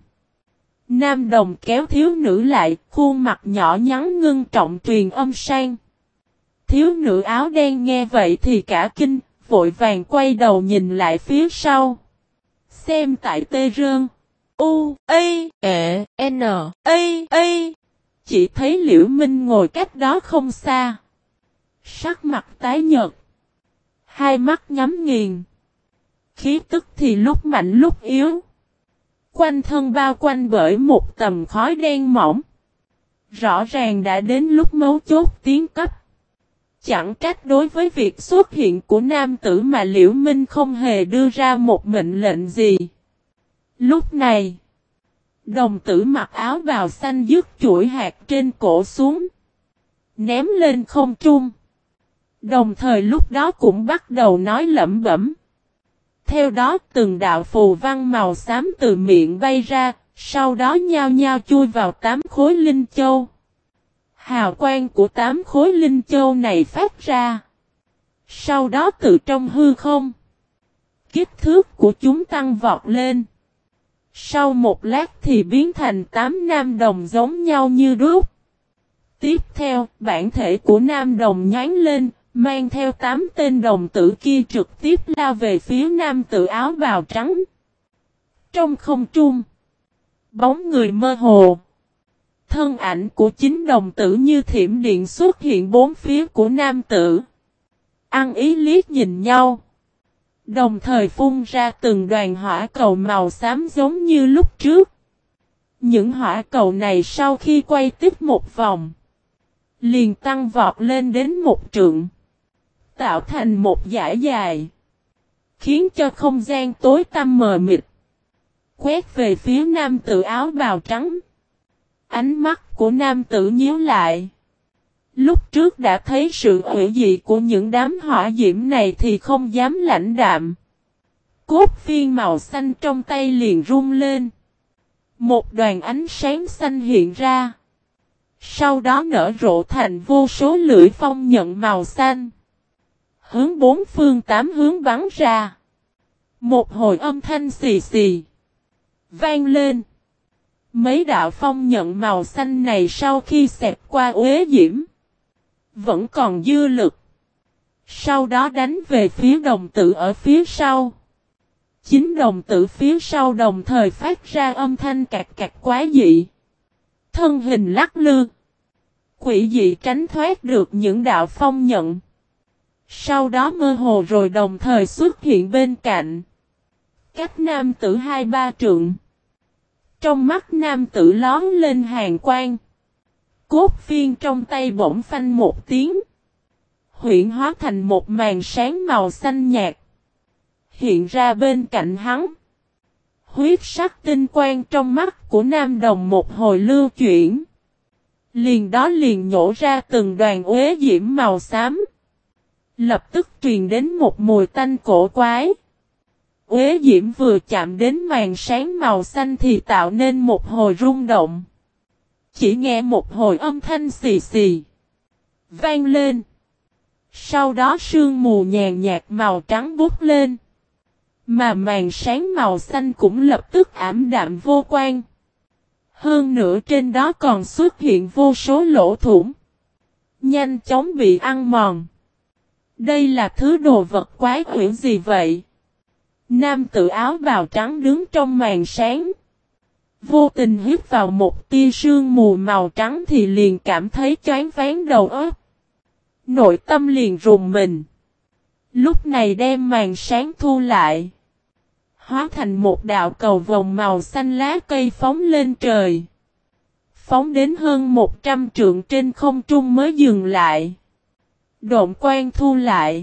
Nam đồng kéo thiếu nữ lại, khuôn mặt nhỏ nhắn ngưng trọng truyền âm sang. Thiếu nữ áo đen nghe vậy thì cả kinh, vội vàng quay đầu nhìn lại phía sau. Xem tại Tê Rơn. U, A, E, N, A. Chỉ thấy Liễu Minh ngồi cách đó không xa. Sắc mặt tái nhợt. Hai mắt nhắm nghiền. Khí tức thì lúc mạnh lúc yếu. Quanh thân bao quanh bởi một tầm khói đen mỏng. Rõ ràng đã đến lúc mấu chốt tiến cấp. Chẳng trách đối với việc xuất hiện của nam tử mà Liễu Minh không hề đưa ra một mệnh lệnh gì. Lúc này, Đồng tử mặc áo bào xanh dứt chuỗi hạt trên cổ xuống. Ném lên không trung. Đồng thời lúc đó cũng bắt đầu nói lẩm bẩm. Theo đó từng đạo phù văn màu xám từ miệng bay ra, sau đó nhao nhao chui vào 8 khối linh châu. Hào quang của 8 khối linh châu này phát ra. Sau đó từ trong hư không, kích thước của chúng tăng vọt lên. Sau một lát thì biến thành 8 nam đồng giống nhau như đúc. Tiếp theo, bản thể của nam đồng nhánh lên, mang theo 8 tên đồng tử kia trực tiếp lao về phía nam tử áo bào trắng. Trong không trung, bóng người mơ hồ. Thân ảnh của 9 đồng tử như thiểm điện xuất hiện bốn phía của nam tử. Ăn ý liếc nhìn nhau. Đồng thời phun ra từng đoàn hỏa cầu màu xám giống như lúc trước. Những hỏa cầu này sau khi quay tiếp một vòng, liền tăng vọt lên đến 1 trượng. Tạo thành một dải dài. Khiến cho không gian tối tăm mờ mịt. Quét về phía nam tử áo bào trắng. Ánh mắt của nam tử nhíu lại. Lúc trước đã thấy sự hủy dị của những đám hỏa diễm này thì không dám lãnh đạm. Cốt phiên màu xanh trong tay liền rung lên. Một đoàn ánh sáng xanh hiện ra. Sau đó nở rộ thành vô số lưỡi phong nhận màu xanh. Hướng 4 phương 8 hướng bắn ra. Một hồi âm thanh xì xì vang lên. Mấy đạo phong nhận màu xanh này sau khi xẹt qua uế diễm, vẫn còn dư lực. Sau đó đánh về phía đồng tử ở phía sau. 9 đồng tử phía sau đồng thời phát ra âm thanh cạc cạc quá dị. Thân hình lắc lư. Quỷ dị tránh thoát được những đạo phong nhận. Sau đó mơ hồ rồi đồng thời xuất hiện bên cạnh. Cách nam tử 2-3 trượng. Trong mắt nam tử lón lên hàn quang. Cốt phiên trong tay bỗng phanh một tiếng. Huyễn hóa thành một màn sáng màu xanh nhạt. Hiện ra bên cạnh hắn. Huyết sắc tinh quang trong mắt của nam đồng một hồi lưu chuyển. Liền đó liền nhổ ra từng đoàn uế diễm màu xám. Lập tức truyền đến một mùi tanh cổ quái. Uế diễm vừa chạm đến màn sáng màu xanh thì tạo nên một hồi rung động. Chỉ nghe một hồi âm thanh xì xì vang lên. Sau đó sương mù nhàn nhạt màu trắng bút lên. Mà màn sáng màu xanh cũng lập tức ảm đạm vô quang. Hơn nữa trên đó còn xuất hiện vô số lỗ thủng. Nhanh chóng bị ăn mòn. Đây là thứ đồ vật quái quỷ gì vậy? Nam tử áo bào trắng đứng trong màn sáng. Vô tình hít vào một tia sương mù màu trắng thì liền cảm thấy choáng váng đầu óc. Nội tâm liền rùng mình. Lúc này đem màn sáng thu lại. Hóa thành một đạo cầu vồng màu xanh lá cây phóng lên trời. Phóng đến hơn 100 trượng trên không trung mới dừng lại. Độn quang thu lại.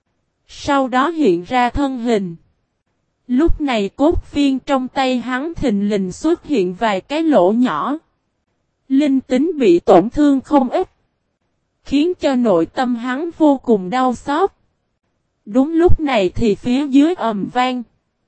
Sau đó hiện ra thân hình. Lúc này cốt phiên trong tay hắn thình lình xuất hiện vài cái lỗ nhỏ. Linh tính bị tổn thương không ít. Khiến cho nội tâm hắn vô cùng đau xót. Đúng lúc này thì phía dưới ầm vang.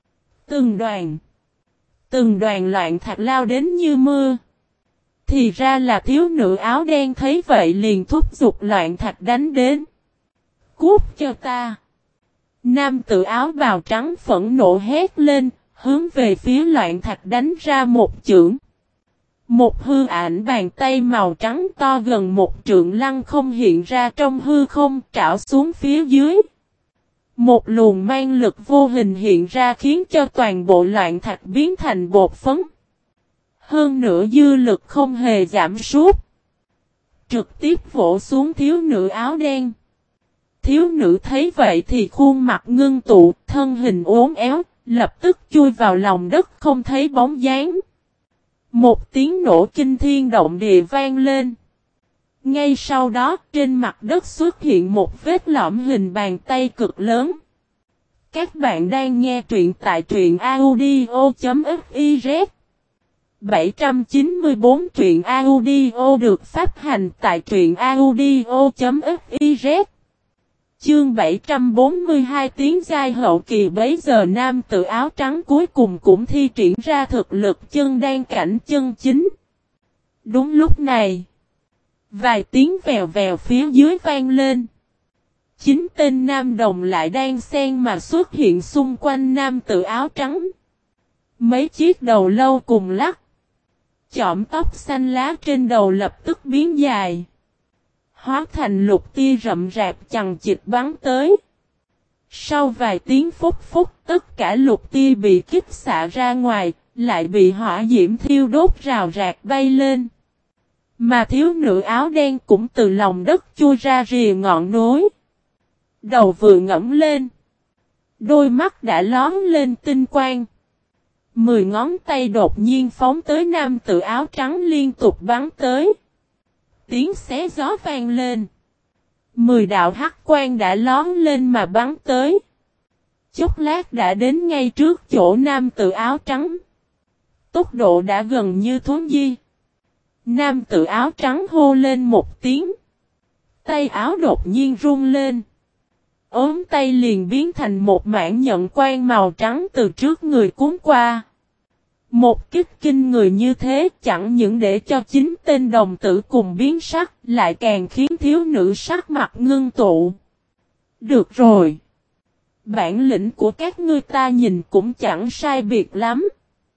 Từng đoàn loạn thạch lao đến như mưa. Thì ra là thiếu nữ áo đen thấy vậy liền thúc giục loạn thạch đánh đến. Cút cho ta. Nam tử áo bào trắng phẫn nộ hét lên, hướng về phía loạn thạch đánh ra một chưởng. Một hư ảnh bàn tay màu trắng to gần 1 trượng lăng không hiện ra trong hư không trảo xuống phía dưới. Một luồng mang lực vô hình hiện ra khiến cho toàn bộ loạn thạch biến thành bột phấn. Hơn nữa dư lực không hề giảm sút. Trực tiếp vỗ xuống thiếu nữ áo đen. Thiếu nữ thấy vậy thì khuôn mặt ngưng tụ, thân hình uốn éo, lập tức chui vào lòng đất không thấy bóng dáng. Một tiếng nổ kinh thiên động địa vang lên. Ngay sau đó trên mặt đất xuất hiện một vết lõm hình bàn tay cực lớn. Các bạn đang nghe truyện tại truyện audio.fiz. 794 truyện audio được phát hành tại truyện audio.fiz. Chương 742 tiếng giai hậu kỳ. Bấy giờ nam tử áo trắng cuối cùng cũng thi triển ra thực lực chân đan cảnh chân chính. Đúng lúc này, vài tiếng vèo vèo phía dưới vang lên. 9 tên nam đồng lại đang xen mà xuất hiện xung quanh nam tử áo trắng. Mấy chiếc đầu lâu cùng lắc. Chỏm tóc xanh lá trên đầu lập tức biến dài, hóa thành lục tia rậm rạp chằng chịt bắn tới. Sau vài tiếng phút phút, tất cả lục tia bị kích xạ ra ngoài, lại bị hỏa diễm thiêu đốt rào rạc bay lên. Mà thiếu nữ áo đen cũng từ lòng đất chui ra rìa ngọn núi. Đầu vừa ngẩng lên, đôi mắt đã lóm lên tinh quang. 10 ngón tay đột nhiên phóng tới nam tử áo trắng liên tục bắn tới. Tiếng xé gió vang lên. 10 đạo hắc quang đã lóm lên mà bắn tới. Chốc lát đã đến ngay trước chỗ nam tử áo trắng. Tốc độ đã gần như thuấn di. Nam tử áo trắng hô lên một tiếng. Tay áo đột nhiên rung lên. Ốm tay liền biến thành một mảng nhận quang màu trắng từ trước người cuốn qua. Một kích kinh người như thế chẳng những để cho 9 tên đồng tử cùng biến sắc, lại càng khiến thiếu nữ sắc mặt ngưng tụ. Được rồi. Bản lĩnh của các ngươi ta nhìn cũng chẳng sai biệt lắm.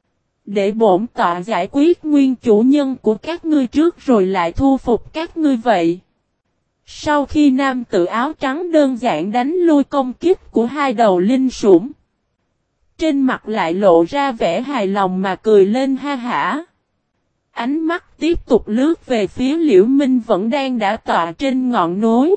Để bổn tọa giải quyết nguyên chủ nhân của các ngươi trước rồi lại thu phục các ngươi vậy. Sau khi nam tử áo trắng đơn giản đánh lui công kích của hai đầu linh sủng, trên mặt lại lộ ra vẻ hài lòng mà cười lên ha hả. Ánh mắt tiếp tục lướt về phía Liễu Minh vẫn đang đã tọa trên ngọn núi.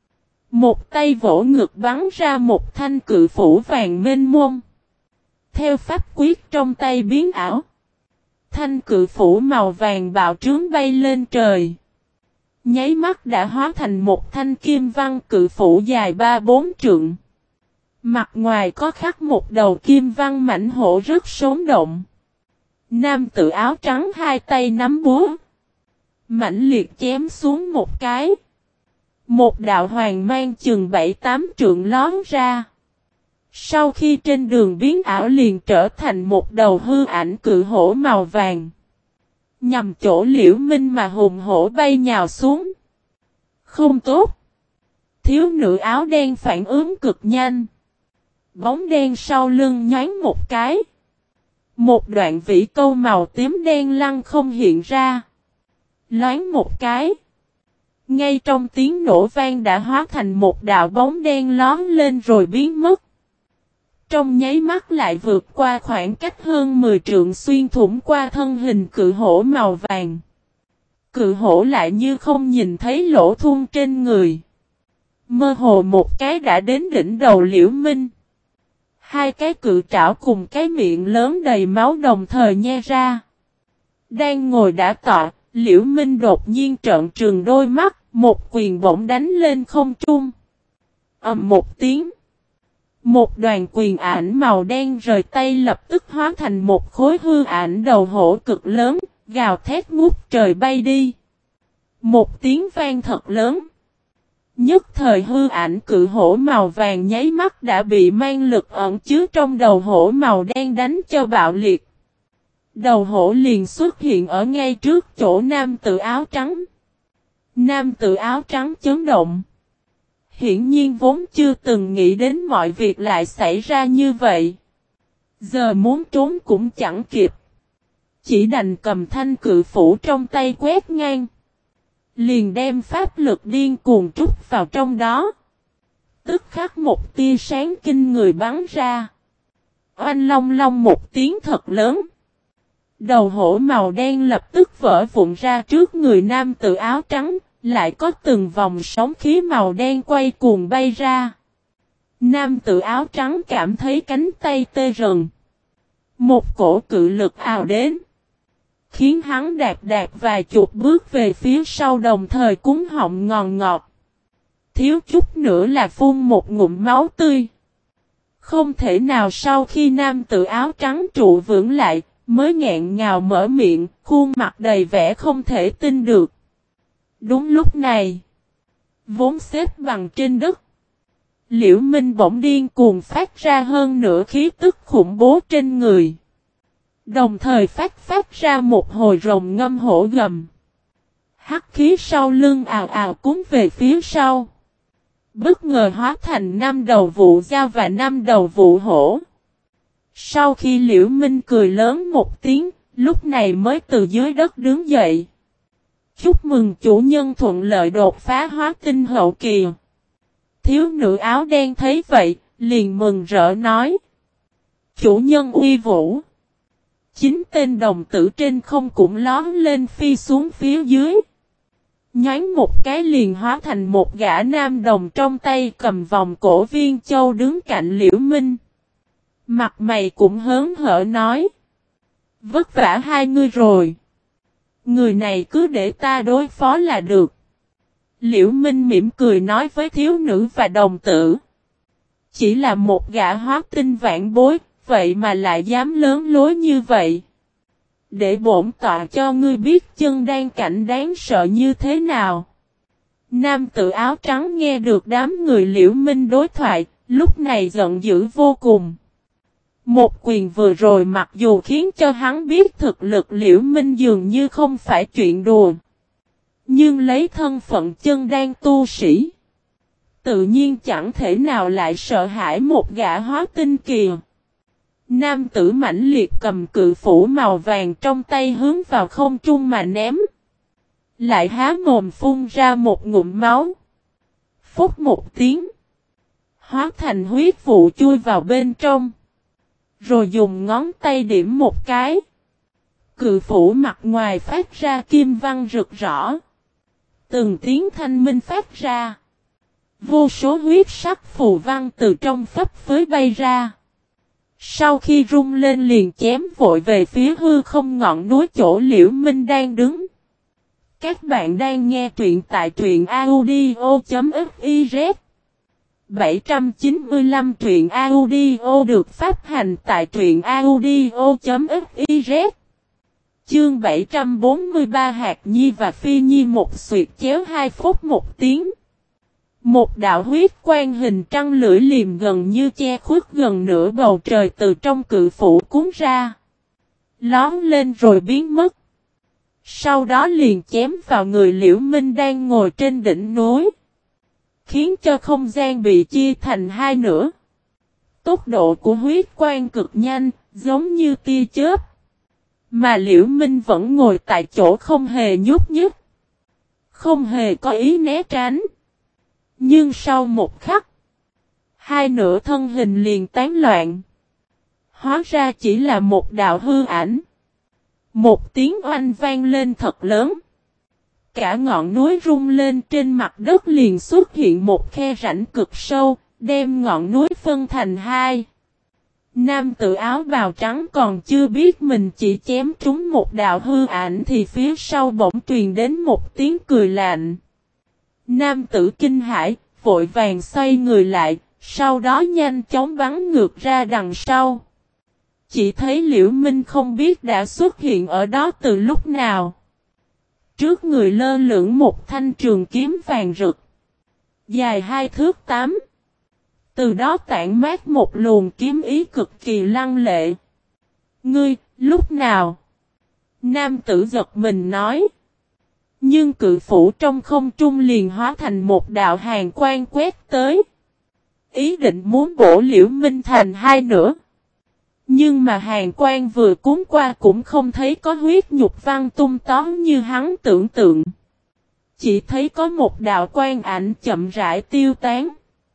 Một tay vỗ ngực bắn ra một thanh cự phủ vàng mênh mông. Theo pháp quyết trong tay biến ảo, thanh cự phủ màu vàng bạo trướng bay lên trời. Nháy mắt đã hóa thành một thanh kim văn cự phủ dài 3-4 trượng. Mặt ngoài có khắc một đầu kim văn mảnh hổ rất sống động. Nam tử áo trắng hai tay nắm búa, mãnh liệt chém xuống một cái. Một đạo hoàng mang chừng 7-8 trượng lón ra. Sau khi trên đường biến ảo liền trở thành một đầu hư ảnh cự hổ màu vàng. Nhằm chỗ Liễu Minh mà hùng hổ bay nhào xuống. Không tốt. Thiếu nữ áo đen phản ứng cực nhanh. Bóng đen sau lưng nhoáng một cái. Một đoạn vĩ câu màu tím đen lăng không hiện ra. Loáng một cái. Ngay trong tiếng nổ vang đã hóa thành một đạo bóng đen lón lên rồi biến mất. Trong nháy mắt lại vượt qua khoảng cách hơn 10 trượng xuyên thủng qua thân hình cự hổ màu vàng. Cự hổ lại như không nhìn thấy lỗ thun trên người. Mơ hồ một cái đã đến đỉnh đầu Liễu Minh. Hai cái cự trảo cùng cái miệng lớn đầy máu đồng thời nhe ra. Đang ngồi đã tọa, Liễu Minh đột nhiên trợn trừng đôi mắt, một quyền bổng đánh lên không trung. Ầm một tiếng. Một đoàn quyền ảnh màu đen rời tay lập tức hóa thành một khối hư ảnh đầu hổ cực lớn, gào thét ngút trời bay đi. Một tiếng vang thật lớn. Nhất thời hư ảnh cự hổ màu vàng nháy mắt đã bị mang lực ẩn chứa trong đầu hổ màu đen đánh cho bạo liệt. Đầu hổ liền xuất hiện ở ngay trước chỗ nam tử áo trắng. Nam tử áo trắng chấn động. Hiển nhiên vốn chưa từng nghĩ đến mọi việc lại xảy ra như vậy. Giờ muốn trốn cũng chẳng kịp. Chỉ đành cầm thanh cự phủ trong tay quét ngang. Liền đem pháp lực điên cuồng trút vào trong đó. Tức khắc một tia sáng kinh người bắn ra. Oanh long long một tiếng thật lớn. Đầu hổ màu đen lập tức vỡ vụn ra trước người nam tử áo trắng. Lại có từng vòng sóng khí màu đen quay cuồng bay ra. Nam tử áo trắng cảm thấy cánh tay tê rần. Một cổ cự lực ào đến. Khiến hắn đạp vài chục bước về phía sau đồng thời cúng họng ngòn ngọt. Thiếu chút nữa là phun một ngụm máu tươi. Không thể nào sau khi nam tử áo trắng trụ vững lại, mới nghẹn ngào mở miệng, khuôn mặt đầy vẻ không thể tin được. Đúng lúc này, vốn xếp bằng trên đất, Liễu Minh bỗng điên cuồng phát ra hơn nửa khí tức khủng bố trên người. Đồng thời phát ra một hồi rồng ngâm hổ gầm. Hắc khí sau lưng ào ào cuốn về phía sau. Bất ngờ hóa thành 5 đầu vụ dao và 5 đầu vụ hổ. Sau khi Liễu Minh cười lớn một tiếng, lúc này mới từ dưới đất đứng dậy. Chúc mừng chủ nhân thuận lợi đột phá hóa tinh hậu kỳ. Thiếu nữ áo đen thấy vậy, liền mừng rỡ nói. Chủ nhân uy vũ. 9 tên đồng tử trên không cũng lón lên phi xuống phía dưới. Nhoáng một cái liền hóa thành một gã nam đồng trong tay cầm vòng cổ viên châu đứng cạnh Liễu Minh. Mặt mày cũng hớn hở nói. Vất vả hai ngươi rồi. Người này cứ để ta đối phó là được. Liễu Minh mỉm cười nói với thiếu nữ và đồng tử. Chỉ là một gã hóa tinh vạn bối, vậy mà lại dám lớn lối như vậy. Để bổn tọa cho ngươi biết chân đan cảnh đáng sợ như thế nào. Nam tử áo trắng nghe được đám người Liễu Minh đối thoại, lúc này giận dữ vô cùng. Một quyền vừa rồi mặc dù khiến cho hắn biết thực lực Liễu Minh dường như không phải chuyện đùa. Nhưng lấy thân phận chân đan tu sĩ, tự nhiên chẳng thể nào lại sợ hãi một gã hóa tinh kỳ. Nam tử mãnh liệt cầm cự phủ màu vàng trong tay hướng vào không trung mà ném. Lại há mồm phun ra một ngụm máu. Phúc một tiếng. Hóa thành huyết vụ chui vào bên trong. Rồi dùng ngón tay điểm một cái. Cự phủ mặt ngoài phát ra kim văn rực rỡ. Từng tiếng thanh minh phát ra. Vô số huyết sắc phù văn từ trong phấp phới bay ra. Sau khi rung lên liền chém vội về phía hư không ngọn núi chỗ Liễu Minh đang đứng. Các bạn đang nghe truyện tại truyện audio.fiz 795 truyện audio được phát hành tại truyện audio.fiz. Chương 743 Hạt Nhi và Phi Nhi một xuyệt chéo 2 phút một tiếng. Một đạo huyết quang hình trăng lưỡi liềm gần như che khuất gần nửa bầu trời từ trong cự phủ cuốn ra. Lón lên rồi biến mất. Sau đó liền chém vào người Liễu Minh đang ngồi trên đỉnh núi. Khiến cho không gian bị chia thành hai nửa. Tốc độ của huyết quang cực nhanh, giống như tia chớp. Mà Liễu Minh vẫn ngồi tại chỗ không hề nhúc nhích. Không hề có ý né tránh. Nhưng sau một khắc, hai nửa thân hình liền tán loạn. Hóa ra chỉ là một đạo hư ảnh. Một tiếng oanh vang lên thật lớn. Cả ngọn núi rung lên, trên mặt đất liền xuất hiện một khe rãnh cực sâu, đem ngọn núi phân thành hai. Nam tử áo bào trắng còn chưa biết mình chỉ chém trúng một đạo hư ảnh thì phía sau bỗng truyền đến một tiếng cười lạnh. Nam tử kinh hãi, vội vàng xoay người lại, sau đó nhanh chóng bắn ngược ra đằng sau. Chỉ thấy Liễu Minh không biết đã xuất hiện ở đó từ lúc nào. Trước người lơ lửng một thanh trường kiếm vàng rực, dài 2 thước 8. Từ đó tản mát một luồng kiếm ý cực kỳ lăng lệ. Ngươi, lúc nào? Nam tử giật mình nói. Nhưng cự phủ trong không trung liền hóa thành một đạo hàn quang quét tới. Ý định muốn bổ Liễu Minh thành hai nửa. Nhưng mà hàn quang vừa cuốn qua cũng không thấy có huyết nhục văn tung tóm như hắn tưởng tượng. Chỉ thấy có một đạo quang ảnh chậm rãi tiêu tán.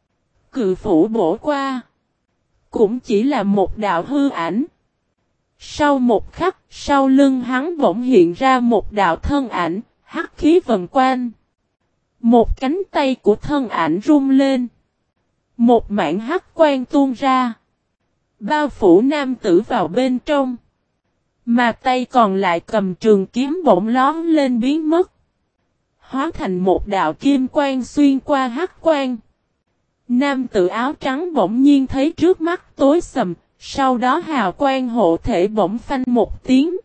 Cự phủ bổ qua. Cũng chỉ là một đạo hư ảnh. Sau một khắc, sau lưng hắn bỗng hiện ra một đạo thân ảnh, hắc khí vần quanh. Một cánh tay của thân ảnh rung lên. Một mảng hắc quang tuôn ra. Bao phủ nam tử vào bên trong. Mà tay còn lại cầm trường kiếm bỗng lón lên biến mất. Hóa thành một đạo kim quang xuyên qua hắc quang. Nam tử áo trắng bỗng nhiên thấy trước mắt tối sầm, Sau đó hào quang hộ thể bỗng phanh một tiếng.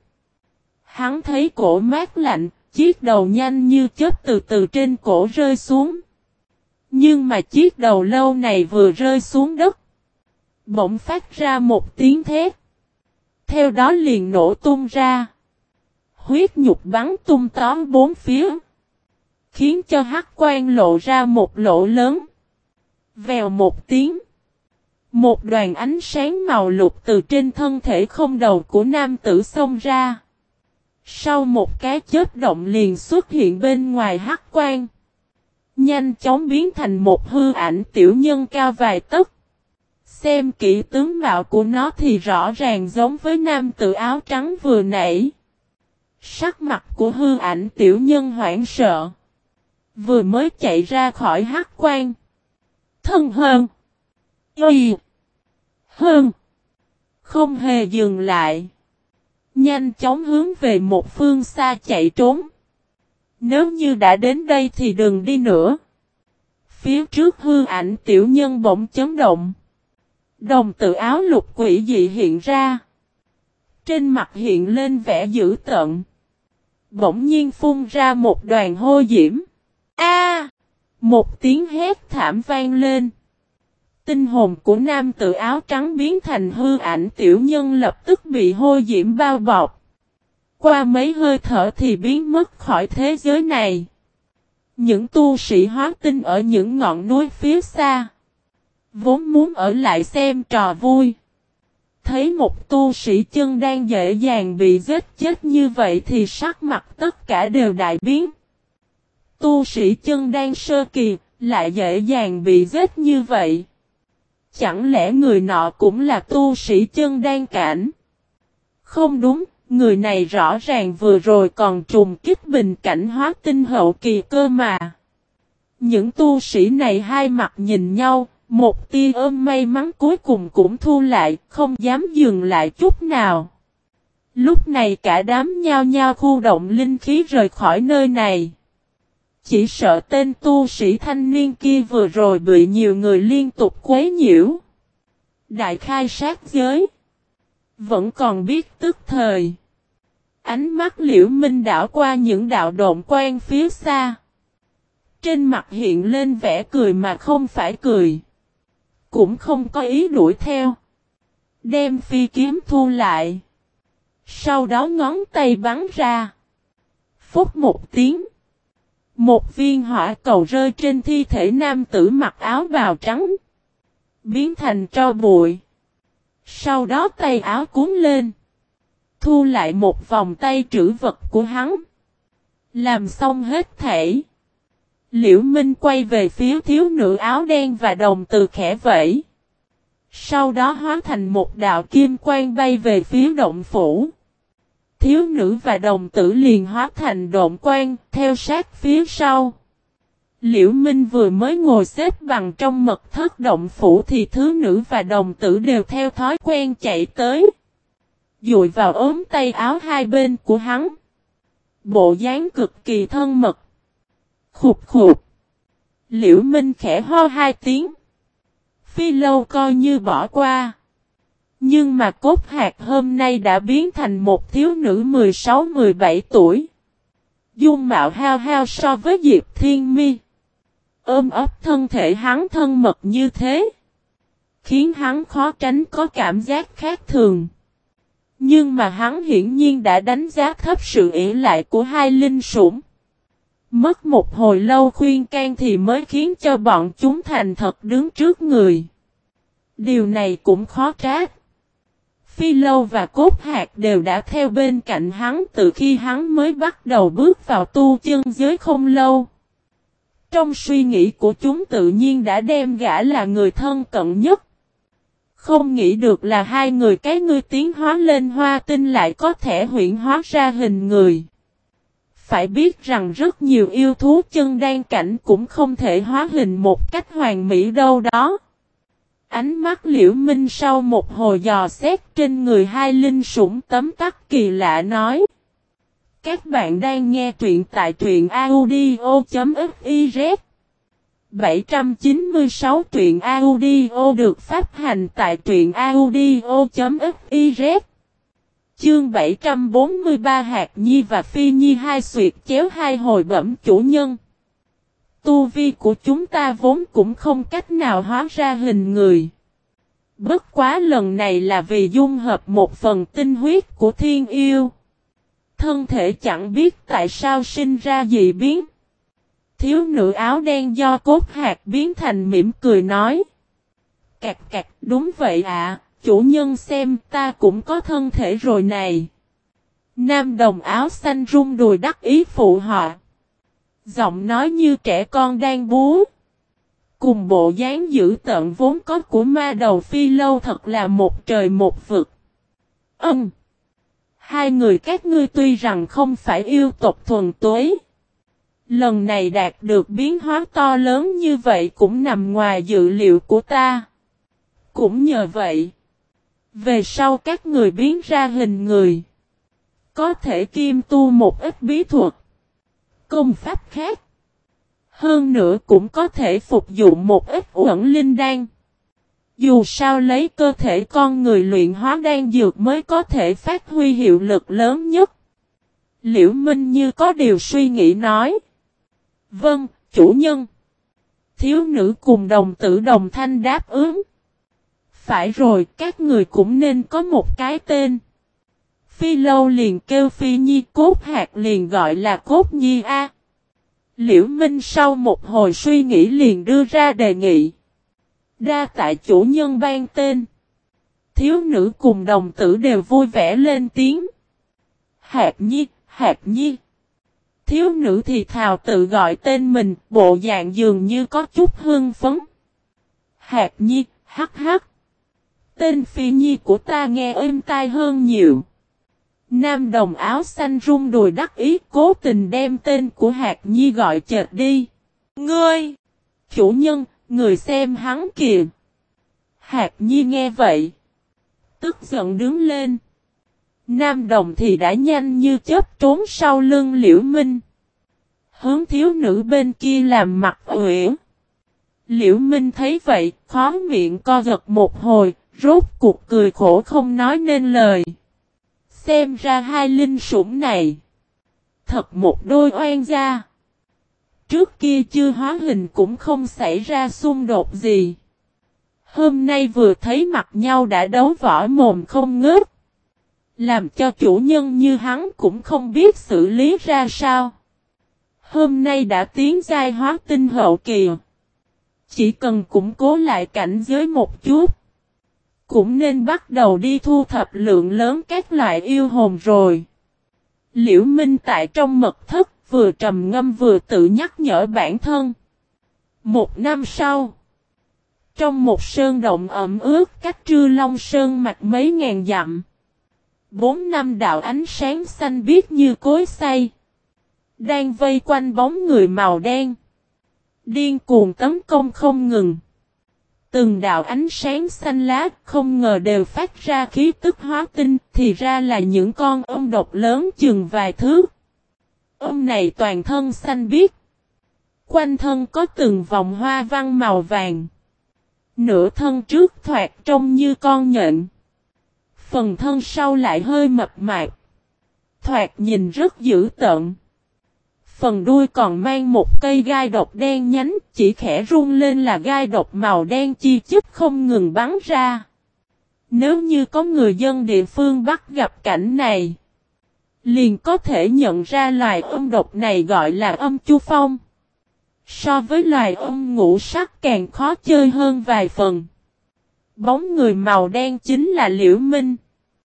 Hắn thấy cổ mát lạnh, chiếc đầu nhanh như chớp từ từ trên cổ rơi xuống. Nhưng mà chiếc đầu lâu này vừa rơi xuống đất, bỗng phát ra một tiếng thét. Theo đó liền nổ tung ra. Huyết nhục bắn tung tóe bốn phía, khiến cho hắc quang lộ ra một lỗ lớn. Vèo một tiếng, một đoàn ánh sáng màu lục từ trên thân thể không đầu của nam tử xông ra. Sau một cái chớp động liền xuất hiện bên ngoài hắc quang, nhanh chóng biến thành một hư ảnh tiểu nhân cao vài tấc. Xem kỹ tướng mạo của nó thì rõ ràng giống với nam tử áo trắng vừa nãy. Sắc mặt của hư ảnh tiểu nhân hoảng sợ, vừa mới chạy ra khỏi hắc quang. Thân hơn, y, hơn, không hề dừng lại, nhanh chóng hướng về một phương xa chạy trốn. Nếu như đã đến đây thì đừng đi nữa. Phía trước hư ảnh tiểu nhân bỗng chấn động. Đồng tử áo lục quỷ dị hiện ra. Trên mặt hiện lên vẻ dữ tợn. Bỗng nhiên phun ra một đoàn hôi diễm. A! Một tiếng hét thảm vang lên. Tinh hồn của nam tử áo trắng biến thành hư ảnh tiểu nhân lập tức bị hôi diễm bao bọc. Qua mấy hơi thở thì biến mất khỏi thế giới này. Những tu sĩ hóa tinh ở những ngọn núi phía xa, vốn muốn ở lại xem trò vui, thấy một tu sĩ chân đang dễ dàng bị giết chết như vậy thì sắc mặt tất cả đều đại biến. Tu sĩ chân đang sơ kỳ, lại dễ dàng bị giết như vậy. Chẳng lẽ người nọ cũng là tu sĩ chân đan cảnh? Không đúng, người này rõ ràng vừa rồi còn trùng kích bình cảnh hóa tinh hậu kỳ cơ mà. Những tu sĩ này hai mặt nhìn nhau, một tia ôm may mắn cuối cùng cũng thu lại, không dám dừng lại chút nào. Lúc này cả đám nhao nhao khu động linh khí rời khỏi nơi này. Chỉ sợ tên tu sĩ thanh niên kia vừa rồi bị nhiều người liên tục quấy nhiễu. Đại khai sát giới, vẫn còn biết tức thời. Ánh mắt Liễu Minh đảo qua những đạo độn quang phía xa. Trên mặt hiện lên vẻ cười mà không phải cười. Cũng không có ý đuổi theo. Đem phi kiếm thu lại. Sau đó ngón tay bắn ra. Phúc một tiếng. Một viên hỏa cầu rơi trên thi thể nam tử mặc áo bào trắng, biến thành tro bụi. Sau đó tay áo cuốn lên, thu lại một vòng tay trữ vật của hắn. Làm xong hết thảy, Liễu Minh quay về phía thiếu nữ áo đen và đồng từ khẽ vẫy. Sau đó hóa thành một đạo kim quang bay về phía động phủ. Thiếu nữ và đồng tử liền hóa thành độn quang, theo sát phía sau. Liễu Minh vừa mới ngồi xếp bằng trong mật thất động phủ thì thiếu nữ và đồng tử đều theo thói quen chạy tới. Dụi vào ốm tay áo hai bên của hắn. Bộ dáng cực kỳ thân mật. Khục khục. Liễu Minh khẽ ho hai tiếng. Phi Lâu coi như bỏ qua. Nhưng mà Cốt Hạc hôm nay đã biến thành một thiếu nữ 16-17 tuổi. Dung mạo hao hao so với Diệp Thiên Mi. Ôm ấp thân thể hắn thân mật như thế, khiến hắn khó tránh có cảm giác khác thường. Nhưng mà hắn hiển nhiên đã đánh giá thấp sự ỷ lại của hai linh sủng. Mất một hồi lâu khuyên can thì mới khiến cho bọn chúng thành thật đứng trước người. Điều này cũng khó trách. Phi Lâu và Cốt Hạc đều đã theo bên cạnh hắn từ khi hắn mới bắt đầu bước vào tu chân giới không lâu. Trong suy nghĩ của chúng tự nhiên đã đem gã là người thân cận nhất. Không nghĩ được là hai người cái ngươi tiến hóa lên hoa tinh lại có thể huyễn hóa ra hình người. Phải biết rằng rất nhiều yêu thú chân đan cảnh cũng không thể hóa hình một cách hoàn mỹ đâu đó. Ánh mắt Liễu Minh sau một hồi dò xét trên người hai linh sủng tấm tắc kỳ lạ nói. Các bạn đang nghe truyện tại truyện audio.fiz. 796 truyện audio được phát hành tại truyện audio.fiz. Chương 743 Hạt Nhi và Phi Nhi hai xuyệt chéo hai hồi bẩm chủ nhân. Tu vi của chúng ta vốn cũng không cách nào hóa ra hình người. Bất quá lần này là vì dung hợp một phần tinh huyết của thiên yêu. Thân thể chẳng biết tại sao sinh ra dị biến. Thiếu nữ áo đen do cốt hạt biến thành mỉm cười nói. Cạc cạc, đúng vậy ạ, chủ nhân xem ta cũng có thân thể rồi này. Nam đồng áo xanh rung đùi đắc ý phụ họ. Giọng nói như trẻ con đang bú. Cùng bộ dáng dữ tợn vốn có của ma đầu Phi Lâu thật là một trời một vực. Hai người các ngươi tuy rằng không phải yêu tộc thuần túy. Lần này đạt được biến hóa to lớn như vậy cũng nằm ngoài dự liệu của ta. Cũng nhờ vậy, về sau các người biến ra hình người, có thể kiêm tu một ít bí thuật, công pháp khác. Hơn nữa cũng có thể phục dụng một ít uẩn linh đan. Dù sao lấy cơ thể con người luyện hóa đan dược mới có thể phát huy hiệu lực lớn nhất. Liễu Minh như có điều suy nghĩ nói. Vâng, chủ nhân. Thiếu nữ cùng đồng tử đồng thanh đáp ứng. Phải rồi, các người cũng nên có một cái tên. Phi Lâu liền kêu Phi Nhi, Cốt Hạt liền gọi là Cốt Nhi A. Liễu Minh sau một hồi suy nghĩ liền đưa ra đề nghị. Đa tạ chủ nhân ban tên. Thiếu nữ cùng đồng tử đều vui vẻ lên tiếng. Hạt Nhi, Hạt Nhi. Thiếu nữ thì thào tự gọi tên mình, bộ dạng dường như có chút hưng phấn. Hạt Nhi, hắc hắc. Tên Phi Nhi của ta nghe êm tai hơn nhiều. Nam đồng áo xanh rung đùi đắc ý cố tình đem tên của Hạt Nhi gọi chệch đi. Ngươi! Chủ nhân, người xem hắn kìa. Hạt Nhi nghe vậy. Tức giận đứng lên. Nam đồng thì đã nhanh như chớp trốn sau lưng Liễu Minh. Hướng thiếu nữ bên kia làm mặt uyển. Liễu Minh thấy vậy, khó miệng co giật một hồi, rốt cuộc cười khổ không nói nên lời. Xem ra hai linh sủng này. Thật một đôi oan gia. Trước kia chưa hóa hình cũng không xảy ra xung đột gì. Hôm nay vừa thấy mặt nhau đã đấu võ mồm không ngớt. Làm cho chủ nhân như hắn cũng không biết xử lý ra sao. Hôm nay đã tiến giai hóa tinh hậu kỳ. Chỉ cần củng cố lại cảnh giới một chút. Cũng nên bắt đầu đi thu thập lượng lớn các loại yêu hồn rồi. Liễu Minh tại trong mật thất vừa trầm ngâm vừa tự nhắc nhở bản thân. Một năm sau. Trong một sơn động ẩm ướt cách Trư Long Sơn mạch mấy ngàn dặm. 4 năm đạo ánh sáng xanh biếc như cối xay. Đang vây quanh bóng người màu đen. Điên cuồng tấn công không ngừng. Từng đạo ánh sáng xanh lá không ngờ đều phát ra khí tức hóa tinh. Thì ra là những con ong độc lớn chừng vài thước. Ong này toàn thân xanh biếc. Quanh thân có từng vòng hoa văn màu vàng. Nửa thân trước thoạt trông như con nhện. Phần thân sau lại hơi mập mạp. Thoạt nhìn rất dữ tợn. Phần đuôi còn mang một cây gai độc đen nhánh, chỉ khẽ rung lên là gai độc màu đen chi chít không ngừng bắn ra. Nếu như có người dân địa phương bắt gặp cảnh này, liền có thể nhận ra loài ong độc này gọi là ong chu phong. So với loài ong ngũ sắc càng khó chơi hơn vài phần. Bóng người màu đen chính là Liễu Minh.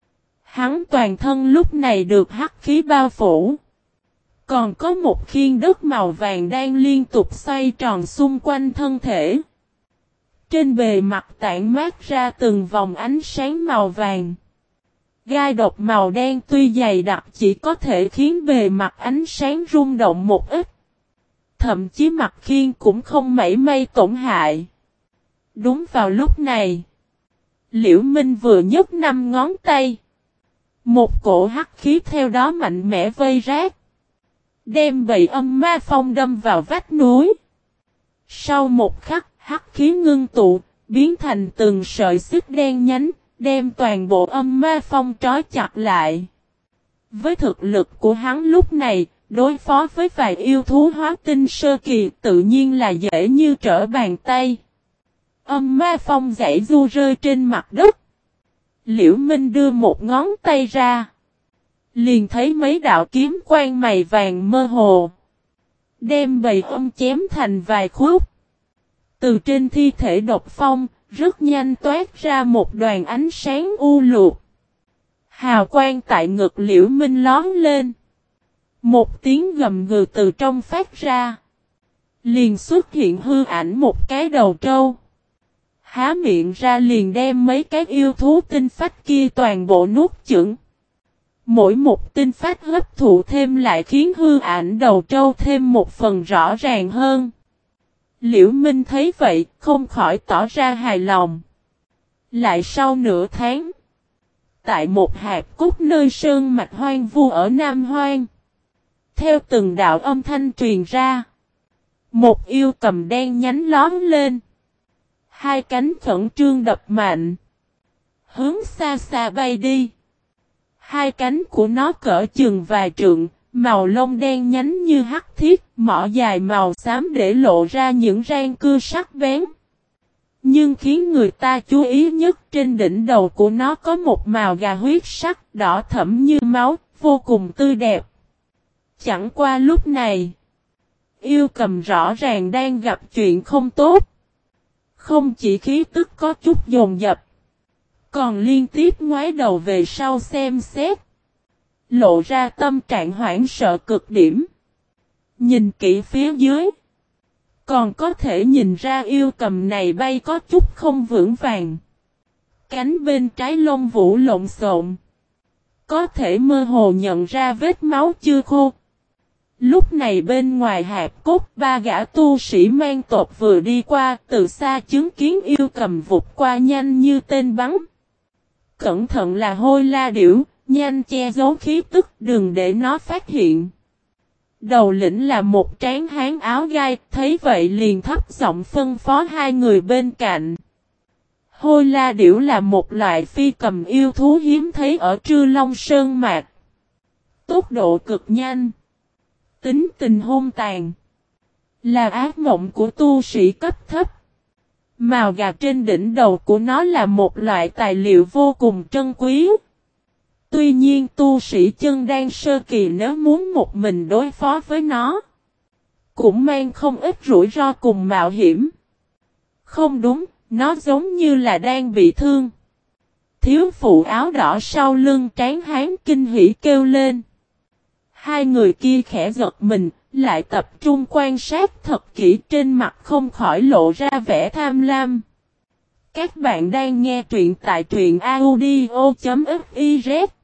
Hắn toàn thân lúc này được hắc khí bao phủ. Còn có một khiên đất màu vàng đang liên tục xoay tròn xung quanh thân thể. Trên bề mặt tản mát ra từng vòng ánh sáng màu vàng. Gai độc màu đen tuy dày đặc chỉ có thể khiến bề mặt ánh sáng rung động một ít. Thậm chí mặt khiên cũng không mảy may tổn hại. Đúng vào lúc này, Liễu Minh vừa nhấc 5 ngón tay. Một cổ hắc khí theo đó mạnh mẽ vây rát. Đem bầy âm ma phong đâm vào vách núi. Sau một khắc, hắc khí ngưng tụ, biến thành từng sợi xích đen nhánh, đem toàn bộ âm ma phong trói chặt lại. Với thực lực của hắn lúc này, đối phó với vài yêu thú hóa tinh sơ kỳ tự nhiên là dễ như trở bàn tay. Âm ma phong giãy du rơi trên mặt đất. Liễu Minh đưa một ngón tay ra. Liền thấy mấy đạo kiếm quang mày vàng mơ hồ. Đem bầy âm chém thành vài khúc. Từ trên thi thể độc phong, rất nhanh toát ra một đoàn ánh sáng u lục. Hào quang tại ngực Liễu Minh lóm lên. Một tiếng gầm gừ từ trong phát ra. Liền xuất hiện hư ảnh một cái đầu trâu. Há miệng ra liền đem mấy cái yêu thú tinh phách kia toàn bộ nuốt chửng. Mỗi một tinh phách hấp thụ thêm lại khiến hư ảnh đầu trâu thêm một phần rõ ràng hơn. Liễu Minh thấy vậy không khỏi tỏ ra hài lòng. Lại sau nửa tháng. Tại một hạp cốt nơi sơn mạch hoang vu ở Nam Hoang. Theo từng đạo âm thanh truyền ra. Một yêu cầm đen nhánh lóm lên. Hai cánh khẩn trương đập mạnh. Hướng xa xa bay đi. Hai cánh của nó cỡ chừng vài trượng. Màu lông đen nhánh như hắc thiết. Mỏ dài màu xám để lộ ra những răng cưa sắc bén. Nhưng khiến người ta chú ý nhất trên đỉnh đầu của nó có một màu gà huyết sắc đỏ thẫm như máu. Vô cùng tươi đẹp. Chẳng qua lúc này. Yêu cầm rõ ràng đang gặp chuyện không tốt. Không chỉ khí tức có chút dồn dập. Còn liên tiếp ngoái đầu về sau xem xét. Lộ ra tâm trạng hoảng sợ cực điểm. Nhìn kỹ phía dưới. Còn có thể nhìn ra yêu cầm này bay có chút không vững vàng. Cánh bên trái lông vũ lộn xộn. Có thể mơ hồ nhận ra vết máu chưa khô. Lúc này bên ngoài hạp cốt ba gã tu sĩ mang tộc vừa đi qua từ xa chứng kiến yêu cầm vụt qua nhanh như tên bắn. Cẩn thận là Hôi La Điểu, nhanh che giấu khí tức đừng để nó phát hiện. Đầu lĩnh là một tráng hán áo gai, thấy vậy liền thấp giọng phân phó hai người bên cạnh. Hôi La Điểu là một loại phi cầm yêu thú hiếm thấy ở Trư Long Sơn Mạc. Tốc độ cực nhanh. Tính tình hung tàn. Là ác mộng của tu sĩ cấp thấp. Mào gà trên đỉnh đầu của nó là một loại tài liệu vô cùng trân quý. Tuy nhiên tu sĩ chân đan sơ kỳ nếu muốn một mình đối phó với nó. Cũng mang không ít rủi ro cùng mạo hiểm. Không đúng, nó giống như là đang bị thương. Thiếu phụ áo đỏ sau lưng tráng hán kinh hỉ kêu lên. Hai người kia khẽ giật mình, lại tập trung quan sát thật kỹ trên mặt không khỏi lộ ra vẻ tham lam. Các bạn đang nghe truyện tại truyện audio.fiz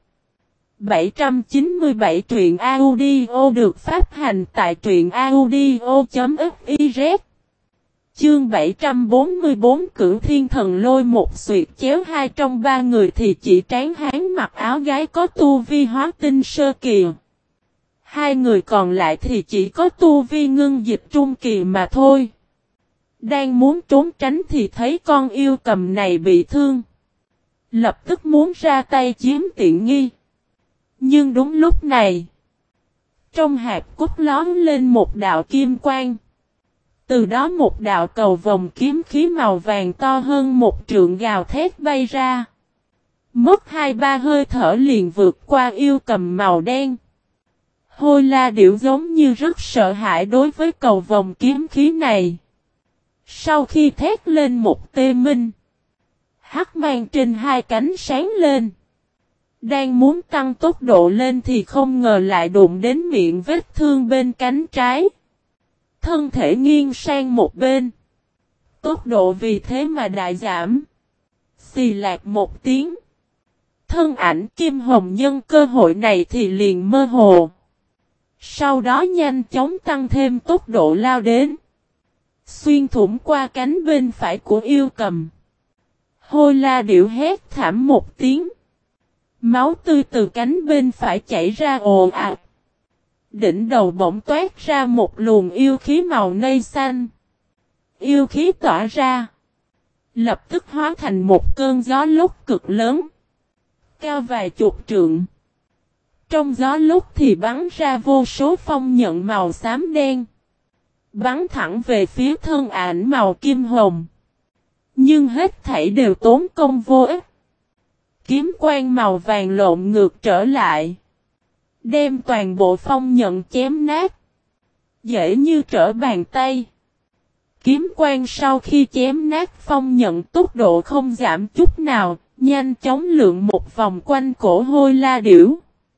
797 truyện audio được phát hành tại truyện audio.fiz Chương 744 Cửu Thiên Thần Lôi một xuyệt chéo hai trong ba người thì chỉ tráng hán mặc áo gái có tu vi hóa tinh sơ kỳ. Hai người còn lại thì chỉ có tu vi ngưng dịch trung kỳ mà thôi. Đang muốn trốn tránh thì thấy con yêu cầm này bị thương. Lập tức muốn ra tay chiếm tiện nghi. Nhưng đúng lúc này. Trong hạp cốt lóm lên một đạo kim quang. Từ đó một đạo cầu vòng kiếm khí màu vàng to hơn một trượng gào thét bay ra. Mất 2-3 hơi thở liền vượt qua yêu cầm màu đen. Hôi La Điểu giống như rất sợ hãi đối với cầu vòng kiếm khí này. Sau khi thét lên một tê minh. Hắc mang trên hai cánh sáng lên. Đang muốn tăng tốc độ lên thì không ngờ lại đụng đến miệng vết thương bên cánh trái. Thân thể nghiêng sang một bên. Tốc độ vì thế mà đại giảm. Xì lạc một tiếng. Thân ảnh Kim Hồng nhân cơ hội này thì liền mơ hồ. Sau đó nhanh chóng tăng thêm tốc độ lao đến. Xuyên thủng qua cánh bên phải của yêu cầm. Hôi La Điểu hét thảm một tiếng. Máu tươi từ cánh bên phải chảy ra ồ ạt. Đỉnh đầu bỗng toát ra một luồng yêu khí màu nây xanh. yêu khí tỏa ra. Lập tức hóa thành một cơn gió lốc cực lớn. Cao vài chục trượng. Trong gió lúc thì bắn ra vô số phong nhận màu xám đen. Bắn thẳng về phía thân ảnh màu kim hồng. Nhưng hết thảy đều tốn công vô ích. Kiếm quang màu vàng lộn ngược trở lại. Đem toàn bộ phong nhận chém nát. Dễ như trở bàn tay. Kiếm quang sau khi chém nát phong nhận tốc độ không giảm chút nào. Nhanh chóng lượn một vòng quanh cổ Hôi La Điểu.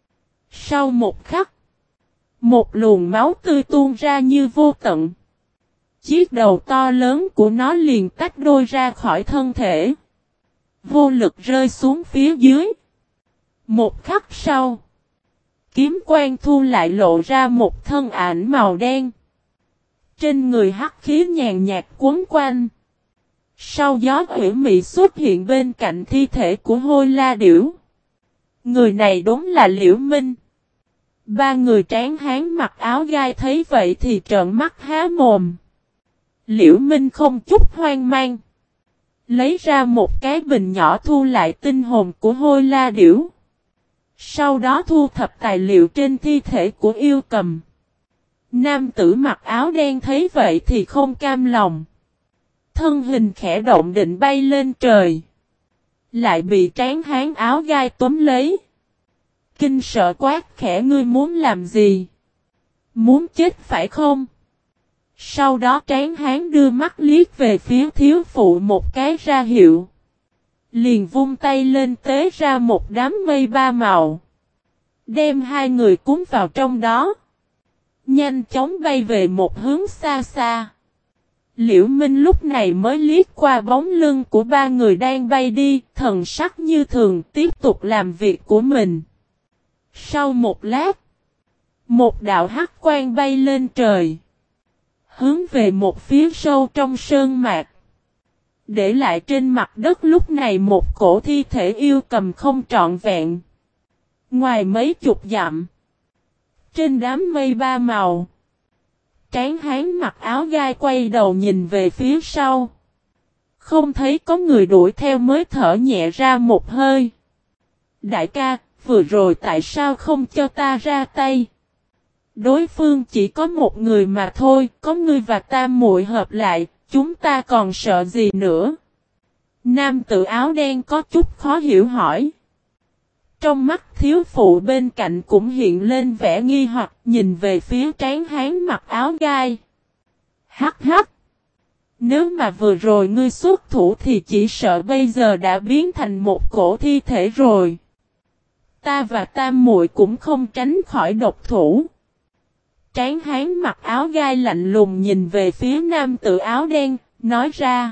Sau một khắc. Một luồng máu tươi tuôn ra như vô tận. Chiếc đầu to lớn của nó liền tách đôi ra khỏi thân thể. Vô lực rơi xuống phía dưới. Một khắc sau. Kiếm quang thu lại lộ ra một thân ảnh màu đen. Trên người hắc khí nhàn nhạt quấn quanh. Sau gió ủy mị xuất hiện bên cạnh thi thể của Hôi La Điểu. Người này đúng là Liễu Minh. Ba người tráng hán mặc áo gai thấy vậy thì trợn mắt há mồm. Liễu Minh không chút hoang mang. Lấy ra một cái bình nhỏ thu lại tinh hồn của Hôi La Điểu. Sau đó thu thập tài liệu trên thi thể của yêu cầm. Nam tử mặc áo đen thấy vậy thì không cam lòng. Thân hình khẽ động định bay lên trời. Lại bị tráng hán áo gai túm lấy. Kinh sợ quát khẽ ngươi muốn làm gì? Muốn chết phải không? Sau đó tráng hán đưa mắt liếc về phía thiếu phụ một cái ra hiệu. Liền vung tay lên tế ra một đám mây ba màu. Đem hai người cuốn vào trong đó. Nhanh chóng bay về một hướng xa xa. Liễu Minh lúc này mới liếc qua bóng lưng của ba người đang bay đi. Thần sắc như thường tiếp tục làm việc của mình. Sau một lát. Một đạo hắc quang bay lên trời. Hướng về một phía sâu trong sơn mạc. Để lại trên mặt đất lúc này một cổ thi thể yêu cầm không trọn vẹn. Ngoài mấy chục dặm. Trên đám mây ba màu. Tráng hán mặc áo gai quay đầu nhìn về phía sau. Không thấy có người đuổi theo mới thở nhẹ ra một hơi. Đại ca, vừa rồi tại sao không cho ta ra tay? Đối phương chỉ có một người mà thôi, có ngươi và tam muội hợp lại, chúng ta còn sợ gì nữa? Nam tử áo đen có chút khó hiểu hỏi. Trong mắt thiếu phụ bên cạnh cũng hiện lên vẻ nghi hoặc nhìn về phía tráng hán mặc áo gai. Hắc hắc! Nếu mà vừa rồi ngươi xuất thủ thì chỉ sợ bây giờ đã biến thành một cổ thi thể rồi. Ta và tam muội cũng không tránh khỏi độc thủ. Tráng hán mặc áo gai lạnh lùng nhìn về phía nam tử áo đen, nói ra.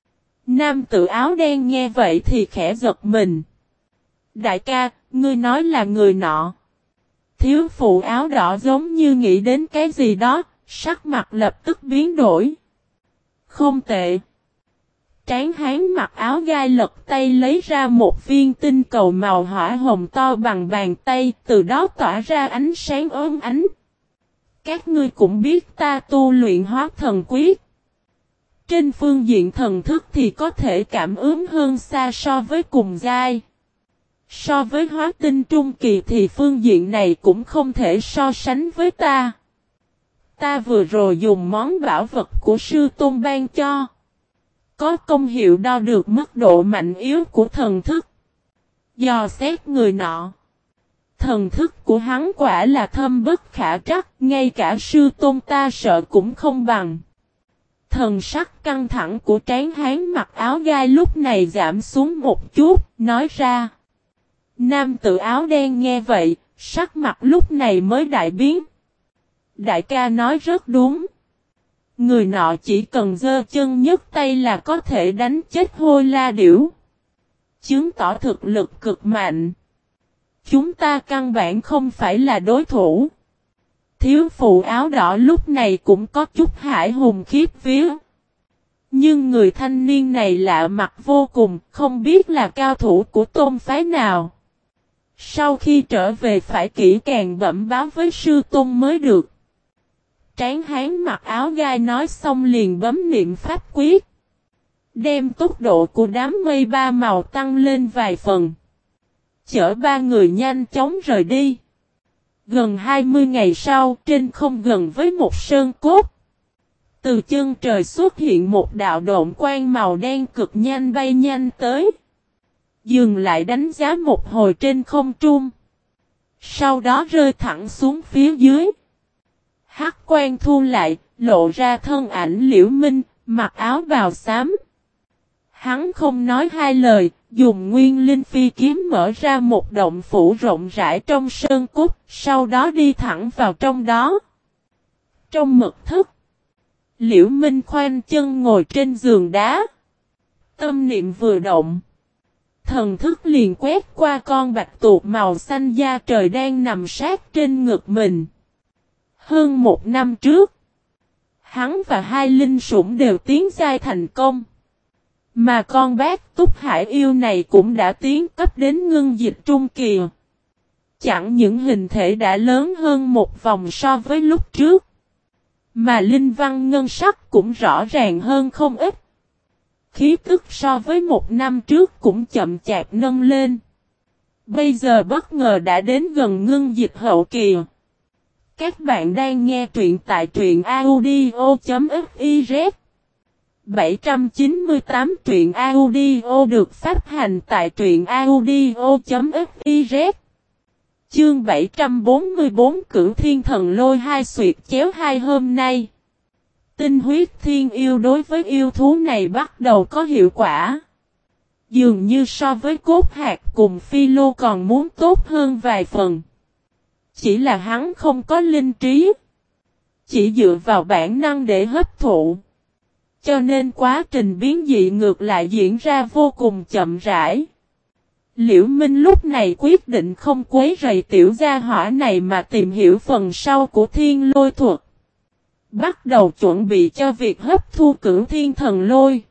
Nam tử áo đen nghe vậy thì khẽ giật mình. Đại ca, ngươi nói là người nọ. Thiếu phụ áo đỏ giống như nghĩ đến cái gì đó, sắc mặt lập tức biến đổi. Không tệ. Tráng hán mặc áo gai lật tay lấy ra một viên tinh cầu màu hỏa hồng to bằng bàn tay, từ đó tỏa ra ánh sáng ốm ánh. Các ngươi cũng biết ta tu luyện hóa thần quyết. Trên phương diện thần thức thì có thể cảm ứng hơn xa so với cùng giai. So với hóa tinh trung kỳ thì phương diện này cũng không thể so sánh với ta. Ta vừa rồi dùng món bảo vật của sư tôn ban cho. Có công hiệu đo được mức độ mạnh yếu của thần thức. Dò xét người nọ. Thần thức của hắn quả là thâm bất khả trắc, ngay cả sư tôn ta sợ cũng không bằng. Thần sắc căng thẳng của tráng hán mặc áo gai lúc này giảm xuống một chút, nói ra. Nam tử áo đen nghe vậy, sắc mặt lúc này mới đại biến. Đại ca nói rất đúng. Người nọ chỉ cần giơ chân nhấc tay là có thể đánh chết Hôi La Điểu. Chứng tỏ thực lực cực mạnh. Chúng ta căn bản không phải là đối thủ. Thiếu phụ áo đỏ lúc này cũng có chút hãi hùng khiếp vía. Nhưng người thanh niên này lạ mặt vô cùng, không biết là cao thủ của tôn phái nào. Sau khi trở về phải kỹ càng bẩm báo với sư tôn mới được. tráng hán mặc áo gai nói xong liền bấm niệm pháp quyết. Đem tốc độ của đám mây ba màu tăng lên vài phần. Chở ba người nhanh chóng rời đi. Gần 20 ngày sau, trên không gần với một sơn cốt. Từ chân trời xuất hiện một đạo độn quang màu đen cực nhanh bay nhanh tới. Dừng lại đánh giá một hồi trên không trung. Sau đó rơi thẳng xuống phía dưới. Hắc quang thu lại, lộ ra thân ảnh Liễu Minh, mặc áo bào xám. Hắn không nói hai lời, dùng nguyên linh phi kiếm mở ra một động phủ rộng rãi trong sơn cốt, sau đó đi thẳng vào trong đó. Trong mật thất, Liễu Minh khoanh chân ngồi trên giường đá. Tâm niệm vừa động. Thần thức liền quét qua con bạch tuộc màu xanh da trời đang nằm sát trên ngực mình. Hơn một năm trước, hắn và hai linh sủng đều tiến giai thành công. Mà con bát túc hải yêu này cũng đã tiến cấp đến ngưng dịch trung kỳ. Chẳng những hình thể đã lớn hơn một vòng so với lúc trước. Mà linh văn ngân sắc cũng rõ ràng hơn không ít. Khí tức so với một năm trước cũng chậm chạp nâng lên. Bây giờ bất ngờ đã đến gần ngưng dịch hậu kỳ. Các bạn đang nghe truyện tại truyện audio.fiz 798 truyện audio được phát hành tại truyện audio.fiz. Chương 744 Cửu Thiên Thần Lôi hai xuyệt chéo hai hôm nay. Tinh huyết thiên yêu đối với yêu thú này bắt đầu có hiệu quả. Dường như so với cốt hạt cùng phi lô còn muốn tốt hơn vài phần. Chỉ là hắn không có linh trí. Chỉ dựa vào bản năng để hấp thụ. Cho nên quá trình biến dị ngược lại diễn ra vô cùng chậm rãi. Liễu Minh lúc này quyết định không quấy rầy tiểu gia hỏa này mà tìm hiểu phần sau của thiên lôi thuật. Bắt đầu chuẩn bị cho việc hấp thu cửu thiên thần lôi.